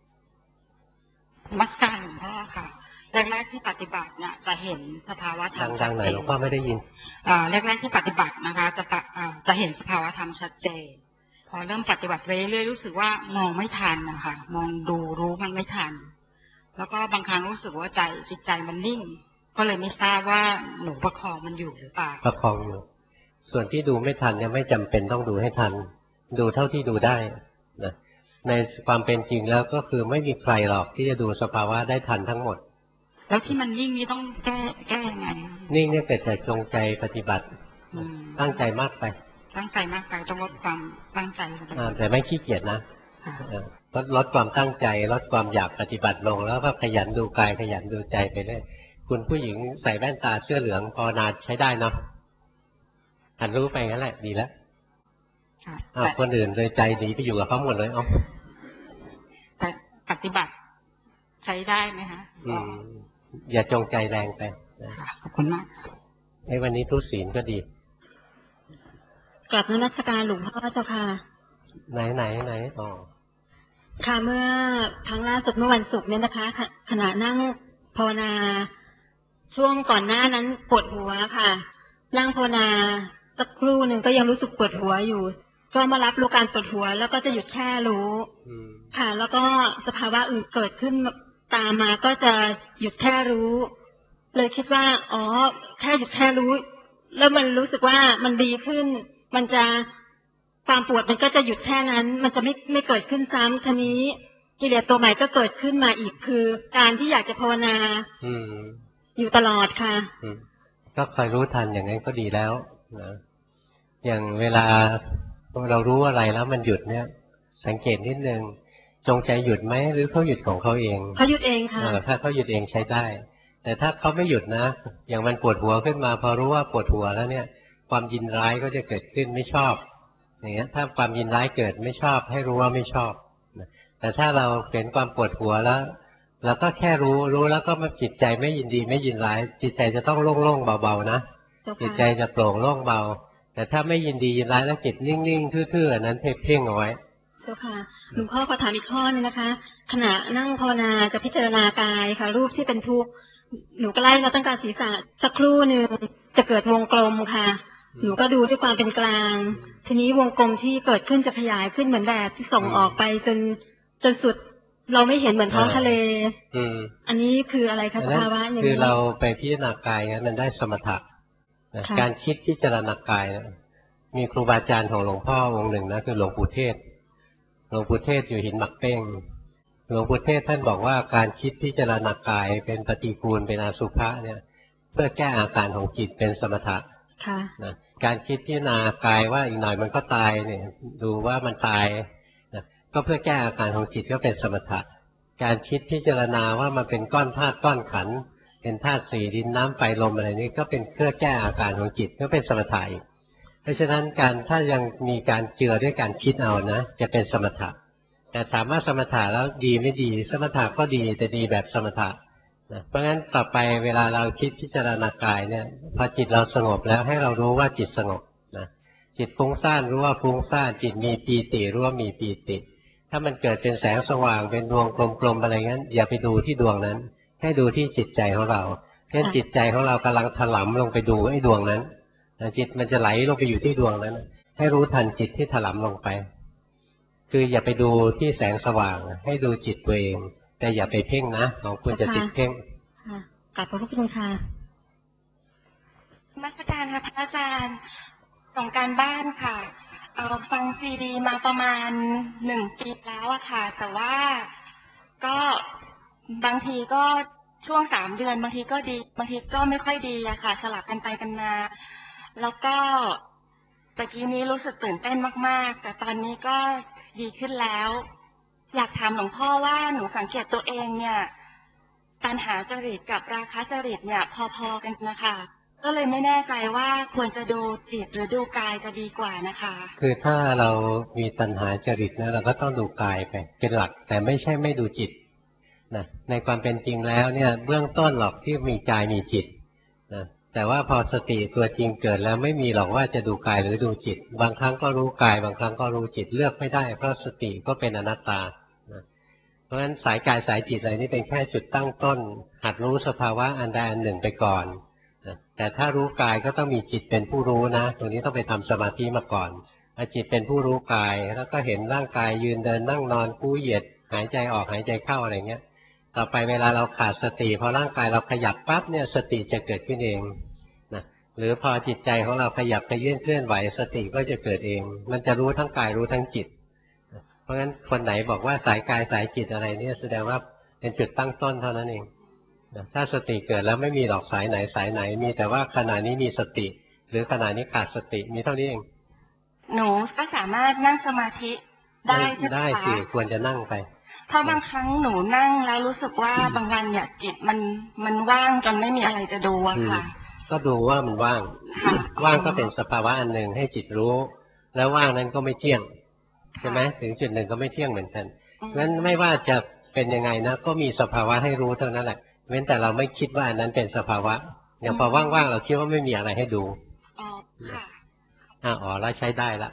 มักการหลวงพ่อค่ะแรกๆที่ปฏิบัติเนี่ยจะเห็นสภาวะธรรมดังๆหน่อยหลวงพ่อไม่ได้ยินแรกๆที่ปฏิบัตินะคะจะจะเห็นสภาวะธรรมชัดเจนพอเริ่มปฏิบัติไปเรื่อยๆรู้สึกว่ามองไม่ทันนะคะมองดูรู้มันไม่ทันแล้วก็บางครั้งรู้สึกว่าใจจิตใจมันนิ่งก็เลยไม่ทราบว่าหนูประคองมันอยู่หรือเปล่าประคองอยู่ส่วนที่ดูไม่ทันเนี่ยไม่จำเป็นต้องดูให้ทันดูเท่าที่ดูได้นะในความเป็นจริงแล้วก็คือไม่มีใครหรอกที่จะดูสภาวะได้ทันทั้งหมดแล้วที่มันนิ่งนี่ต้องแก้แก้ยังไงนิ่งเนี่ยเกิดจากจงใจปฏิบัติตั้งใจมากไปตั้งใจมากไปต้องลดความตั้งใจแต่ไม่ขี้เกียจนะลดลดความตั้งใจลดความอยากปฏิบัติลงแล้วก็ขยันดูกายขยันดูใจไปเรื่อยคุณผู้หญิงใส่แว่นตาเสื้อเหลืองภาวนาใช้ได้เนาะหันรู้ไปงั้นแหละดีแล้วอ้าวคนอื่นเลยใจหนีไปอยู่กับเขาหมดเลยเอ้าแต่ปฏิบัติใช้ได้ไหมคะอืมอย่าจงใจแรงไปขอบคุณมากไอ้วันนี้ทุศีลก็ดีกลับนมัสการหลวงพ่อเจ้าค่ะไหนไหนไหนอ๋อค่ะเมื่อครั้งล่าสุดเมื่อวันศุกร์เนี่ยนะคะขณะนั่งภาวนาช่วงก่อนหน้านั้นปวดหัวค่ะนั่งภาวนาสักครู่หนึ่งก็ยังรู้สึกปวดหัวอยู่ก็มารับรู้การปวดหัวแล้วก็จะหยุดแค่รู้ค่ะแล้วก็สภาวะอื่นเกิดขึ้นตามมาก็จะหยุดแค่รู้เลยคิดว่าอ๋อแค่หยุดแค่รู้แล้วมันรู้สึกว่ามันดีขึ้นมันจะความปวดมันก็จะหยุดแค่นั้นมันจะไม่ไม่เกิดขึ้นซ้ำทีนี้กิเลสตัวใหม่ก็เกิดขึ้นมาอีกคือการที่อยากจะภาวนาอยู่ตลอดค่ะก็คอยรู้ทันอย่างนั้นก็ดีแล้วนะอย่างเวลาเรารู้อะไรแล้วมันหยุดเนี่ยสังเกตนิดนึงจงใจหยุดไหมหรือเขาหยุดของเขาเองเขาหยุดเองค่ะถ้าเขาหยุดเองใช้ได้แต่ถ้าเขาไม่หยุดนะอย่างมันปวดหัวขึ้นมาพอรู้ว่าปวดหัวแล้วเนี่ยความยินร้ายก็จะเกิดขึ้นไม่ชอบอย่างเงี้ยถ้าความยินร้ายเกิดไม่ชอบให้รู้ว่าไม่ชอบแต่ถ้าเราเห็นความปวดหัวแล้วเราก็แค่รู้รู้แล้วก็จิตใจไม่ยินดีไม่ยินร้ายจิตใจจะต้องโล่งๆเบาๆนะจิตใจจะโปร่งโล่งเบาแต่ถ้าไม่ยินดียินร้ายแล้วจิตนิ่งๆทื่อๆนั้นเพ่งเอาไว้เจ้าค่ะหลวงพ่อขอถามอีกข้อนึงนะคะขณะนั่งภาวนาจะพิจารณากายค่ะรูปที่เป็นทุกข์หนูก็ไล่มาตั้งแต่ศีรษะสักครู่หนึ่งจะเกิดวงกลมค่ะหนูก็ดูด้วยความเป็นกลางทีนี้วงกลมที่เกิดขึ้นจะขยายขึ้นเหมือนแบบที่ส่งออกไปจนจนสุดเราไม่เห็นเหมือนท้องทะเลอันนี้คืออะไรคะสภาวะอย่างนี้คือเราไปพิจารณากายนั้นได้สมถะการคิดพิจารณากายมีครูบาอาจารย์ของหลวงพ่อองค์หนึ่งนะคือหลวงปู่เทศหลวงปู่เทศอยู่หินหมักเป้งหลวงปู่เทศท่านบอกว่าการคิดพิจารณากายเป็นปฏิกูลเป็นอสุภะเนี่ยเพื่อแก้อาการของจิตเป็นสมถะนะการคิดพิจารณากายว่าอีกหน่อยมันก็ตายเนี่ยดูว่ามันตายนะก็เพื่อแก้อาการของจิตก็เป็นสมถะการคิดพิจารณาว่ามันเป็นก้อนธาตุก้อนขันธ์เป็นธาตุสี่ดินน้ำไฟลมอะไรนี้ก็เป็นเพื่อแก้อาการของจิตก็เป็นสมถะเพราะฉะนั้นการถ้ายังมีการเจือด้วยการคิดเอานะจะเป็นสมถะแต่ถามว่าสมถะแล้วดีไม่ดีสมถะก็ดีแต่ดีแบบสมถะนะเพราะงั้นต่อไปเวลาเราคิดพิจารณากายเนี่ยพอจิตเราสงบแล้วให้เรารู้ว่าจิตสงบนะจิตฟุ้งซ่านรู้ว่าฟุ้งซ่านจิตมีปีติรู้ว่ามีปีติถ้ามันเกิดเป็นแสงสว่างเป็นดวงกลมๆอะไรงั้นอย่าไปดูที่ดวงนั้นให้ดูที่จิตใจของเราเช่นจิตใจของเรากำลังถลำลงไปดูไอ้ดวงนั้นจิตมันจะไหลลงไปอยู่ที่ดวงนั้นให้รู้ทันจิตที่ถลำลงไปคืออย่าไปดูที่แสงสว่างให้ดูจิตตัวเองแต่อย่าไปเพ่งนะของคุณจะติดเพ่งกลับขอบพระคุณค่ะนมัสการค่ะพระอาจารย์ส่งการบ้านค่ะเอ่อฟังซีดีมาประมาณหนึ่งปีแล้วอะค่ะแต่ว่าก็บางทีก็ช่วงสามเดือนบางทีก็ดีบางทีก็ไม่ค่อยดีอะค่ะสลับกันไปกันมาแล้วก็ตะกี้นี้รู้สึกตื่นเต้นมากๆแต่ตอนนี้ก็ดีขึ้นแล้วอยากถามหลวงพ่อว่าหนูสังเกตตัวเองเนี่ยตัณหาจริตกับราคะจริตเนี่ยพอๆกันนะคะก็เลยไม่แน่ใจว่าควรจะดูจิตหรือดูกายจะดีกว่านะคะคือถ้าเรามีตัณหาจริตนะเราก็ต้องดูกายไปเป็นหลักแต่ไม่ใช่ไม่ดูจิตนะในความเป็นจริงแล้วเนี่ยเบื้องต้นหรอกที่มีกายมีจิตนะแต่ว่าพอสติตัวจริงเกิดแล้วไม่มีหรอกว่าจะดูกายหรือดูจิตบางครั้งก็รู้กายบางครั้งก็รู้จิตเลือกไม่ได้เพราะสติก็เป็นอนัตตาเพราะฉะนั้นสายกายสายจิตอะไรนี่เป็นแค่จุดตั้งต้นหัดรู้สภาวะอันใดอันหนึ่งไปก่อนแต่ถ้ารู้กายก็ต้องมีจิตเป็นผู้รู้นะตรงนี้ต้องไปทำสมาธิมาก่อนจิตเป็นผู้รู้กายแล้วก็เห็นร่างกายยืนเดินนั่งนอนกู้เหยียดหายใจออกหายใจเข้าอะไรเงี้ยต่อไปเวลาเราขาดสติพอร่างกายเราขยับปั๊บเนี่ยสติจะเกิดขึ้นเองนะหรือพอจิตใจของเราขยับขยื่นเคลื่อนไหวสติก็จะเกิดเองมันจะรู้ทั้งกายรู้ทั้งจิตเพราะฉะนั้นคนไหนบอกว่าสายกายสายจิตอะไรเนี่ยแสดงว่าเป็นจุดตั้งต้นเท่านั้นเองถ้าสติเกิดแล้วไม่มีหรอกสายไหนสายไหนมีแต่ว่าขณะนี้มีสติหรือขณะนี้ขาดสติมีเท่านี้เองหนูก็สามารถนั่งสมาธิได้ใช่ไหมคะได้สิควรจะนั่งไปเพราะบางครั้งหนูนั่งแล้วรู้สึกว่าบางวันเนี่ยจิตมันมันว่างจนไม่มีอะไรจะดูอะค่ะก็ดูว่ามันว่างว่างก็เป็นสภาวะอันหนึ่งให้จิตรู้แล้วว่างนั้นก็ไม่เที่ยงใช่ไหมถึงจุดหนึ่งก็ไม่เที่ยงเหมือนกันงั้นไม่ว่าจะเป็นยังไงนะก็มีสภาวะให้รู้เท่านั้นแหละเว้นแต่เราไม่คิดว่าอันนั้นเป็นสภาวะอย่างพอว่างๆเราคิดว่าไม่มีอะไรให้ดูอ๋อค่ะอ๋อแล้วใช้ได้ละ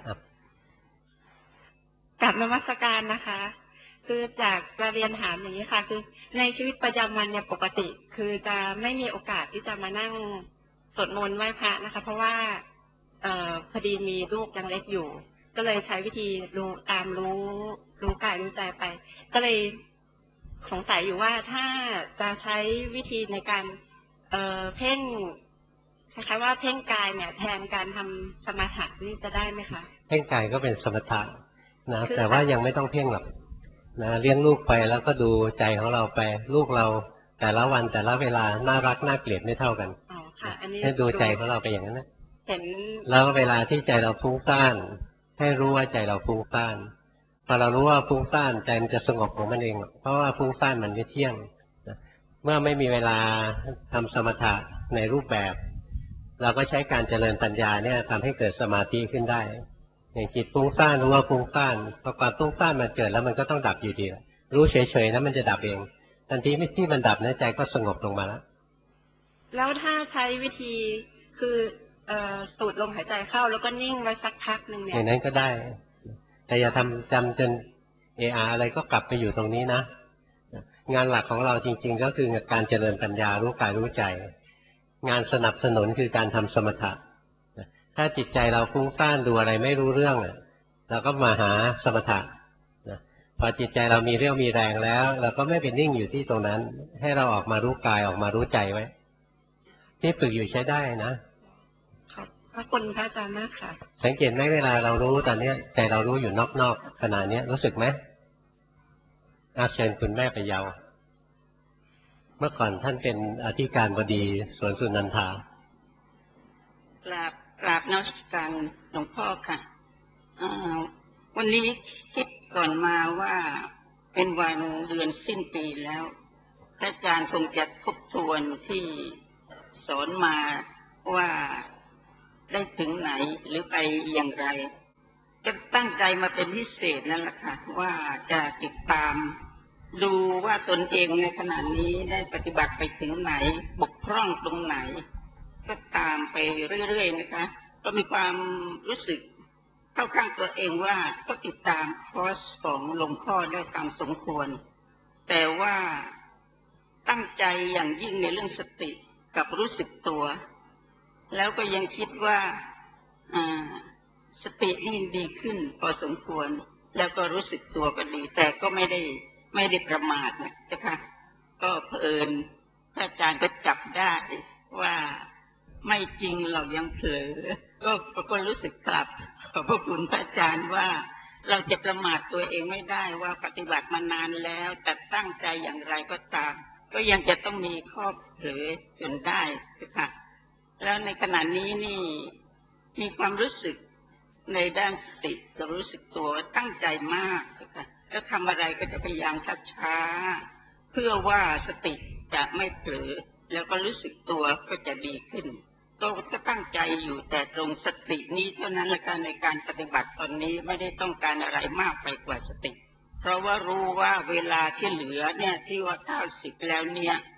กลับนมัสการนะคะคือจากจะเรียนถามอย่างนี้ค่ะคือในชีวิตประจำวันเนี่ยปกติคือจะไม่มีโอกาสที่จะมานั่งสวดมนต์ไหว้พระนะคะเพราะว่าเอ่อพอดีมีลูกยังเล็กอยู่ก็เลยใช้วิธีรู้ตามรู้รู้กายรู้ใจไปก็เลยสงสัยอยู่ว่าถ้าจะใช้วิธีในการเอ่อเพ่งคล้ายๆว่าเพ่งกายเนี่ยแทนการทำสมาธินี่จะได้ไหมคะเพ่งกายก็เป็นสมถะนะแต่ว่ายังไม่ต้องเพ่งหรอกนะเลี้ยงลูกไปแล้วก็ดูใจของเราไปลูกเราแต่ละวันแต่ละเวลาน่ารักน่าเกลียดไม่เท่ากันอ๋อค่ะอันนี้ให้ดูใจของเราไปอย่างนั้นนะเห็นแล้วเวลาที่ใจเราฟุ้งซ่านให้รู้ว่าใจเราฟุ้งซ่านพอเรารู้ว่าฟุ้งซ่านใจมันจะสงบของมันเองเพราะว่าฟุ้งซ่านมันไม่เที่ยงเมื่อไม่มีเวลาทำสมถะในรูปแบบเราก็ใช้การเจริญปัญญาเนี่ยทำให้เกิดสมาธิขึ้นได้อย่างจิตฟุ้งซ่านรู้ว่าฟุ้งซ่านพอความฟุ้งซ่านมันเกิดแล้วมันก็ต้องดับอยู่ดีรู้เฉยๆนะมันจะดับเองทันทีไม่ที่มันดับนะใจก็สงบลงมาแล้วแล้วถ้าใช้วิธีคือเอ่อสูดลมหายใจเข้าแล้วก็นิ่งไว้สักพักหนึ่งเนี่ยอย่างนั้นก็ได้แต่อย่าทำจำจนเออาอะไรก็กลับไปอยู่ตรงนี้นะงานหลักของเราจริงๆก็คือการเจริญปัญญารู้กายรู้ใจงานสนับสนุนคือการทำสมถะถ้าจิตใจเราฟุ้งซ่านดูอะไรไม่รู้เรื่องเราก็มาหาสมถะพอจิตใจเรามีเรี่ยวมีแรงแล้วเราก็ไม่เป็นนิ่งอยู่ที่ตรงนั้นให้เราออกมารู้กายออกมารู้ใจไว้ที่ฝึกอยู่ใช้ได้นะขอบคุณพระอาจารย์มากค่ะสังเกตไหมเวลาเรารู้ตอนนี้ใจเรารู้อยู่นอกๆขณะนี้รู้สึกไหมอาเชิญคุณแม่ไปเยาว์เมื่อก่อนท่านเป็นอธิการบดีสวนสุนันทากราบกราบนมัสการหลวงพ่อค่ะวันนี้คิดก่อนมาว่าเป็นวันเดือนสิ้นปีแล้วพระอาจารย์คงจะทบทวนที่สอนมาว่าได้ถึงไหนหรือไปอย่างไรก็ตั้งใจมาเป็นพิเศษนั่นแหละค่ะว่าจะติดตามดูว่าตนเองในขณะนี้ได้ปฏิบัติไปถึงไหนบกพร่องตรงไหนก็ตามไปเรื่อยๆนะคะก็มีความรู้สึกเข้าข้างตัวเองว่าก็ติดตามคอร์สของหลวงพ่อได้ตามสมควรแต่ว่าตั้งใจอย่างยิ่งในเรื่องสติกับรู้สึกตัวแล้วก็ยังคิดว่าสตินี่ดีขึ้นพอสมควรแล้วก็รู้สึกตัวก็ดีแต่ก็ไม่ได้ไม่ได้ประมาทนะคะก็เผอิญพระอาจารย์ก็จับได้ว่าไม่จริงเรายังเผลอก็ก็รู้สึกกลับขอบพระคุณพระอาจารย์ว่าเราจะประมาทตัวเองไม่ได้ว่าปฏิบัติมานานแล้วแต่ตั้งใจอย่างไรก็ตามก็ยังจะต้องมีข้อเผลอจนได้นะคะแล้วในขณะนี้นี่มีความรู้สึกในด้านสติกับรู้สึกตัวตั้งใจมากนะคะแล้วทำอะไรก็จะพยายามช้าๆเพื่อว่าสติจะไม่เผลอแล้วก็รู้สึกตัวก็จะดีขึ้นก็ตั้งใจอยู่แต่ตรงสตินี้เท่านั้นแหละค่ะในการปฏิบัติตอนนี้ไม่ได้ต้องการอะไรมากไปกว่าสติเพราะว่ารู้ว่าเวลาที่เหลือเนี่ยที่ว่าเก้าสิบแล้วเนี่ย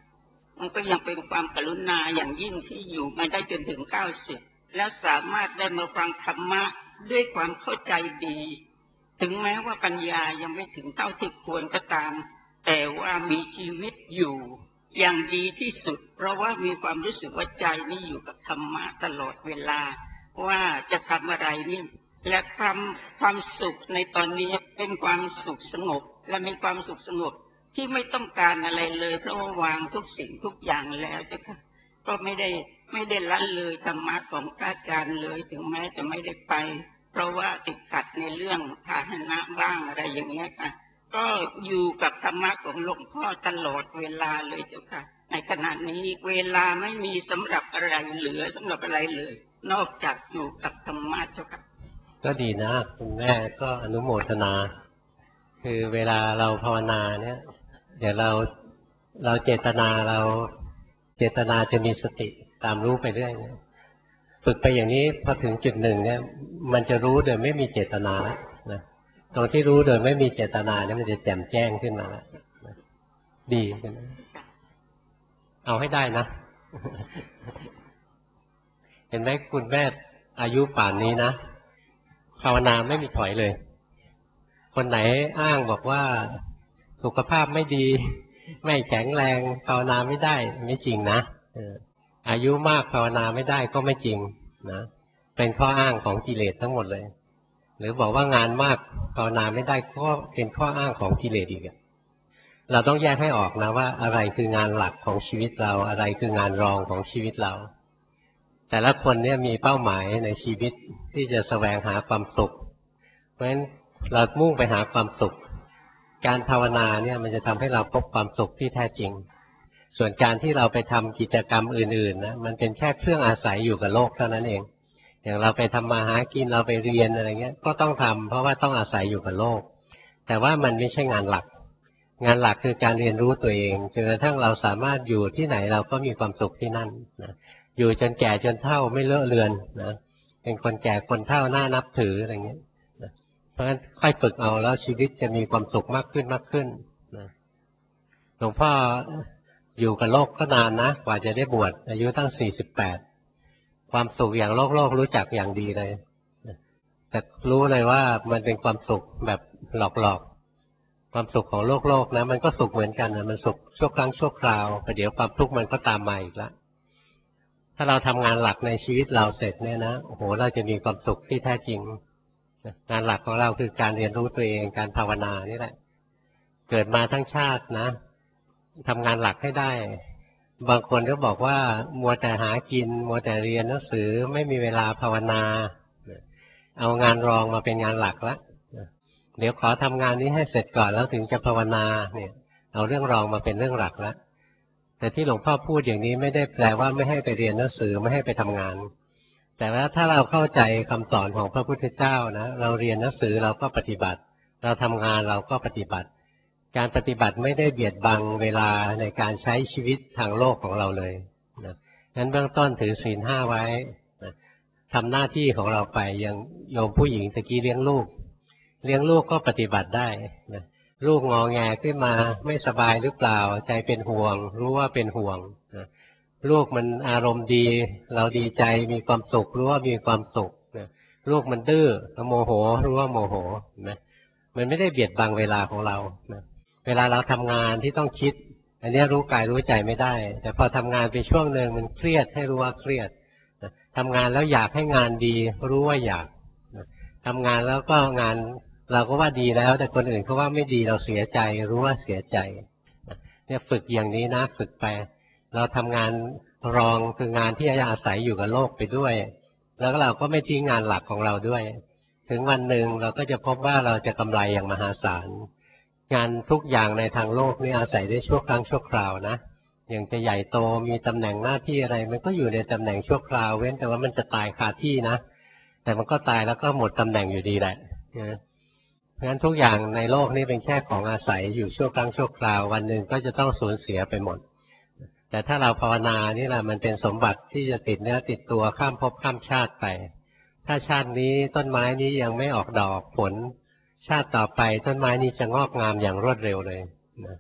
มันก็ยังเป็นความกรุณาอย่างยิ่งที่อยู่มาได้จนถึงเก้าสิบแล้วสามารถได้มาฟังธรรมะด้วยความเข้าใจดีถึงแม้ว่าปัญญายังไม่ถึงเท่าที่ควรก็ตามแต่ว่ามีชีวิตอยู่อย่างดีที่สุดเพราะว่ามีความรู้สึกว่าใจนี่อยู่กับธรรมะตลอดเวลาว่าจะทำอะไรนี่และความความสุขในตอนนี้เป็นความสุขสงบและมีความสุขสงบที่ไม่ต้องการอะไรเลยเพราะว่าวางทุกสิ่งทุกอย่างแล้วเจ้าค่ะก็ไม่ได้ไม่ได้ละเลยธรรมะของพระอาจารย์เลยถึงแม้จะไม่ได้ไปเพราะว่าติดขัดในเรื่องภาชนะบ้างอะไรอย่างเงี้ยค่ะก็อยู่กับธรรมะของหลวงพ่อตลอดเวลาเลยเจ้าค่ะในขณะนี้เวลาไม่มีสำหรับอะไรเหลือสำหรับอะไรเลยนอกจากอยู่กับธรรมะเจ้าค่ะก็ดีนะคุณแม่ก็อนุโมทนาคือเวลาเราภาวนาเนี่ยเดี๋ยวเราเราเจตนาเราเจตนาจะมีสติตามรู้ไปเรื่อยฝึกไปอย่างนี้พอถึงจุดหนึ่งเนี่ยมันจะรู้โดยไม่มีเจตนาแล้วนะตรงที่รู้โดยไม่มีเจตนาเนี่ยมันจะแจ่มแจ้งขึ้นมาแล้วดีเอาให้ได้นะ เห็นไหมคุณแม่อายุป่านนี้นะภาวนาไม่มีถอยเลยคนไหนอ้างบอกว่าสุขภาพไม่ดีไม่แข็งแรงภาวนาไม่ได้ไม่จริงนะอายุมากภาวนาไม่ได้ก็ไม่จริงนะเป็นข้ออ้างของกิเลสทั้งหมดเลยหรือบอกว่างานมากภาวนาไม่ได้ก็เป็นข้ออ้างของกิเลสอีกเราต้องแยกให้ออกนะว่าอะไรคืองานหลักของชีวิตเราอะไรคืองานรองของชีวิตเราแต่ละคนเนี่ยมีเป้าหมายในชีวิตที่จะแสวงหาความสุขเพราะฉะนั้นเรามุ่งไปหาความสุขการภาวนาเนี่ยมันจะทำให้เราพบความสุขที่แท้จริงส่วนการที่เราไปทำกิจกรรมอื่นๆนะมันเป็นแค่เครื่องอาศัยอยู่กับโลกเท่านั้นเองอย่างเราไปทำมาหากินเราไปเรียนอะไรเงี้ยก็ต้องทำเพราะว่าต้องอาศัยอยู่กับโลกแต่ว่ามันไม่ใช่งานหลักงานหลักคือการเรียนรู้ตัวเองจนกระทั่งเราสามารถอยู่ที่ไหนเราก็มีความสุขที่นั่นนะอยู่จนแก่จนเฒ่าไม่เลอะเลือนนะเป็นคนแก่คนเฒ่าน่านับถืออะไรเงี้ยนะเพราะฉะนั้นค่อยฝึกเอาแล้วชีวิตจะมีความสุขมากขึ้นมากขึ้นนะหลวงพ่ออยู่กับโลกก็นานนะกว่าจะได้บวชอายุตั้งสี่สิบแปดความสุขอย่างโลกโลกรู้จักอย่างดีเลยแต่รู้เลยว่ามันเป็นความสุขแบบหลอกๆความสุขของโลกโลกนะมันก็สุขเหมือนกันนะมันสุขชั่วครั้งชั่วคราวแต่เดี๋ยวความทุกข์มันก็ตามมาอีกแล้วถ้าเราทำงานหลักในชีวิตเราเสร็จเนี่ยนะโอ้โหเราจะมีความสุขที่แท้จริงงานหลักของเราคือการเรียนรู้ตัวเองการภาวนานี่แหละเกิดมาทั้งชาตินะทำงานหลักให้ได้บางคนก็บอกว่ามัวแต่หากินมัวแต่เรียนหนังสือไม่มีเวลาภาวนาเอางานรองมาเป็นงานหลักแล้วเดี๋ยวขอทำงานนี้ให้เสร็จก่อนแล้วถึงจะภาวนาเนี่ยเอาเรื่องรองมาเป็นเรื่องหลักแล้วแต่ที่หลวงพ่อพูดอย่างนี้ไม่ได้แปลว่าไม่ให้ไปเรียนหนังสือไม่ให้ไปทำงานแต่ว่าถ้าเราเข้าใจคำสอนของพระพุทธเจ้านะเราเรียนหนังสือเราก็ปฏิบัติเราทำงานเราก็ปฏิบัติการปฏิบัติไม่ได้เบียดบังเวลาในการใช้ชีวิตทางโลกของเราเลยนะงั้นเบื้องต้นถือศีลห้าไว้นะทำหน้าที่ของเราไปอย่างโยมผู้หญิงตะกี้เลี้ยงลูกเลี้ยงลูกก็ปฏิบัติได้นะลูกงอแงขึ้นมาไม่สบายหรือเปล่าใจเป็นห่วงรู้ว่าเป็นห่วงนะลูกมันอารมณ์ดีเราดีใจมีความสุขรู้ว่ามีความสุขนะลูกมันดื้อโมโหรู้ว่าโมโหนะมันไม่ได้เบียดบังเวลาของเรานะเวลาเราทำงานที่ต้องคิดอันนี้รู้กายรู้ใจไม่ได้แต่พอทำงานไปช่วงหนึ่งมันเครียดให้รู้ว่าเครียดนะทำงานแล้วอยากให้งานดีรู้ว่าอยากนะทำงานแล้วก็งานเราก็ว่าดีแล้วแต่คนอื่นเขาว่าไม่ดีเราเสียใจรู้ว่าเสียใจเนี่ยฝึกอย่างนี้นะฝึกไปเราทำงานรองคืองานที่อาศัยอยู่กับโลกไปด้วยแล้วเราก็ไม่ทิ้งงานหลักของเราด้วยถึงวันหนึ่งเราก็จะพบว่าเราจะกำไรอย่างมหาศาลงานทุกอย่างในทางโลกนี่อาศัยได้ชั่วครั้งชั่วคราวนะอย่างจะใหญ่โตมีตำแหน่งหน้าที่อะไรมันก็อยู่ในตำแหน่งชั่วคราวเว้นแต่ว่ามันจะตายคาที่นะแต่มันก็ตายแล้วก็หมดตำแหน่งอยู่ดีแหละนะเพราะฉะนั้นทุกอย่างในโลกนี้เป็นแค่ของอาศัยอยู่ชั่วครั้งชั่วคราววันหนึ่งก็จะต้องสูญเสียไปหมดแต่ถ้าเราภาวนานี่แหละมันเป็นสมบัติที่จะติดเนื้อติดตัวข้ามภพข้ามชาติไปถ้าชาตินี้ต้นไม้นี้ยังไม่ออกดอกผลชาติต่อไปต้นไม้นี้จะงอกงามอย่างรวดเร็วเลยนะ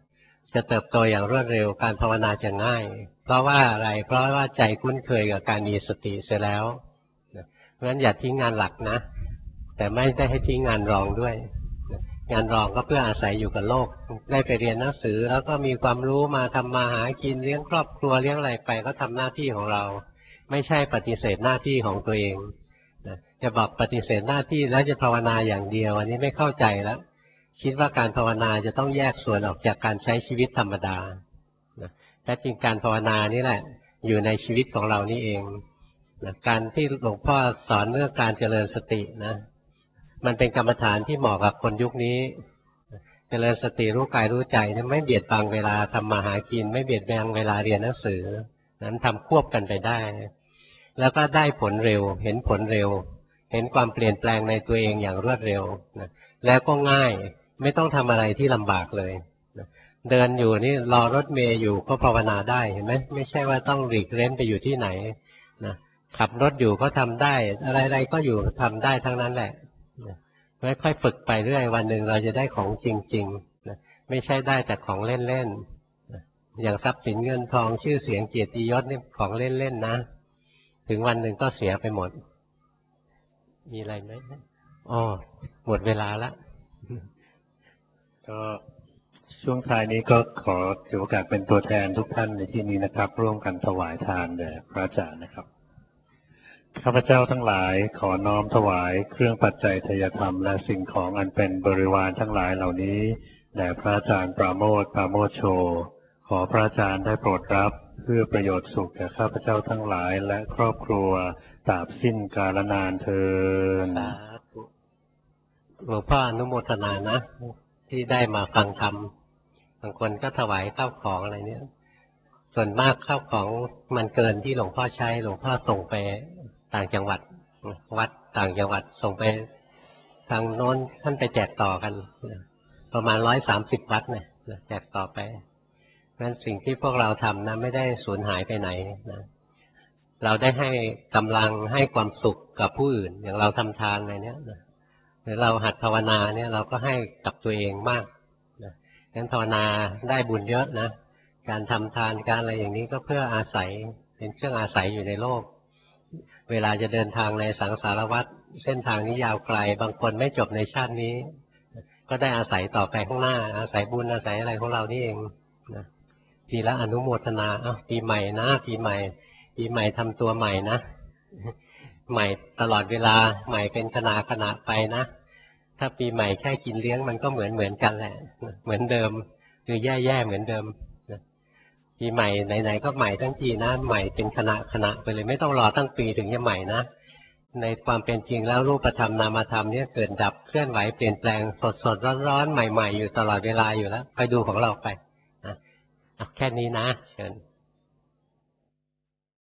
จะเติบโตอย่างรวดเร็วการภาวนาจะง่ายเพราะว่าอะไรเพราะว่าใจคุ้นเคยกับการมีสติเสียแล้วเพราะฉะนั้นอย่าทิ้งงานหลักนะแต่ไม่ได้ให้ทิ้งงานรองด้วยงานรองก็เพื่ออาศัยอยู่กับโลกได้ไปเรียนหนังสือแล้วก็มีความรู้มาทำมาหากินเลี้ยงครอบครัวเลี้ยงอะไรไปก็ทำหน้าที่ของเราไม่ใช่ปฏิเสธหน้าที่ของตัวเองจะบอกปฏิเสธหน้าที่แล้วจะภาวนาอย่างเดียวอันนี้ไม่เข้าใจแล้วคิดว่าการภาวนาจะต้องแยกส่วนออกจากการใช้ชีวิตธรรมดาแต่จริงการภาวนานี่แหละอยู่ในชีวิตของเรานี่เองการที่หลวงพ่อสอนเรื่องการเจริญสตินะมันเป็นกรรมฐานที่เหมาะกับคนยุคนี้เจริญสติรู้กายรู้ใจไม่เบียดบังเวลาทำมาหากินไม่เบียดบังเวลาเรียนหนังสือนั้นทำควบกันไปได้แล้วก็ได้ผลเร็วเห็นผลเร็วเห็นความเปลี่ยนแปลงในตัวเองอย่างรวดเร็วนะแล้วก็ง่ายไม่ต้องทำอะไรที่ลำบากเลยนะเดินอยู่นี่รอรถเมล์อยู่ก็ภาวนาได้เห็นไหมไม่ใช่ว่าต้องหลีกเล่นไปอยู่ที่ไหนนะขับรถอยู่ก็ทำได้อะไรๆก็อยู่ทำได้ทั้งนั้นแหละนะค่อยๆฝึกไปเรื่อยวันหนึ่งเราจะได้ของจริงๆนะไม่ใช่ได้แต่ของเล่นๆนะอย่างทรัพย์สินเงินทองชื่อเสียงเกียรติยศนี่ของเล่นๆนะถึงวันหนึ่งก็เสียไปหมดมีอะไรไหมอ๋อหมดเวลาละก็ช่วงท้ายนี้ก็ขอถือโอกาสเป็นตัวแทนทุกท่านในที่นี้นะครับร่วมกันถวายทานแด่พระอาจารย์นะครับข้าพเจ้าทั้งหลายขอน้อมถวายเครื่องปัจจัยทายธรรมและสิ่งของอันเป็นบริวารทั้งหลายเหล่านี้แด่พระอาจารย์ปราโมทย์ปราโมทย์โชขอพระอาจารย์ได้โปรดรับเพื่อประโยชน์สุขแก่ข้าพเจ้าทั้งหลายและครอบครัวตราบสิ้นกาลนานเทอญหลวงพ่ออนุโมทนานะที่ได้มาฟังธรรมบางคนก็ถวายข้าวของอะไรเนี่ยส่วนมากข้าวของมันเกินที่หลวงพ่อใช้หลวงพ่อส่งไปต่างจังหวัดวัดต่างจังหวัดส่งไปทางโน้นท่านไปแจกต่อกันประมาณร้อยสามสิบวัดเนี่ยแจกต่อไปเพราะฉะนั้นสิ่งที่พวกเราทำนะไม่ได้สูญหายไปไหนนะเราได้ให้กำลังให้ความสุขกับผู้อื่นอย่างเราทำทานอะไรเนี้ยนะหรือเราหัดภาวนาเนี่ยเราก็ให้กับตัวเองมากนะงั้นภาวนาได้บุญเยอะนะการทำทานการอะไรอย่างนี้ก็เพื่ออาศัยเป็นเครื่องอาศัยอยู่ในโลกเวลาจะเดินทางในสังสารวัฏเส้นทางนี้ยาวไกลบางคนไม่จบในชาตินี้ก็ได้อาศัยต่อไปข้างหน้าอาศัยบุญอาศัยอะไรของเรานี่เองนะทีละอนุโมทนาอ้าวปีใหม่นะปีใหม่ปีใหม่ทำตัวใหม่นะใหม่ตลอดเวลาใหม่เป็นขณะขณะไปนะถ้าปีใหม่แค่กินเลี้ยงมันก็เหมือนเหมือนกันแหละเหมือนเดิมคือแย่ๆเหมือนเดิมปีใหม่ไหนๆก็ใหม่ทั้งทีนะใหม่เป็นขณะขณะไปเลยไม่ต้องรอตั้งปีถึงจะใหม่นะในความเป็นจริงแล้วรูปธรรมนามธรรมเนี่ยเกิดดับเคลื่อนไหวเปลี่ยนแปลงสดๆร้อนๆใหม่ๆอยู่ตลอดเวลาอยู่แล้วไปดูของเราไปนะแค่นี้นะเชิญ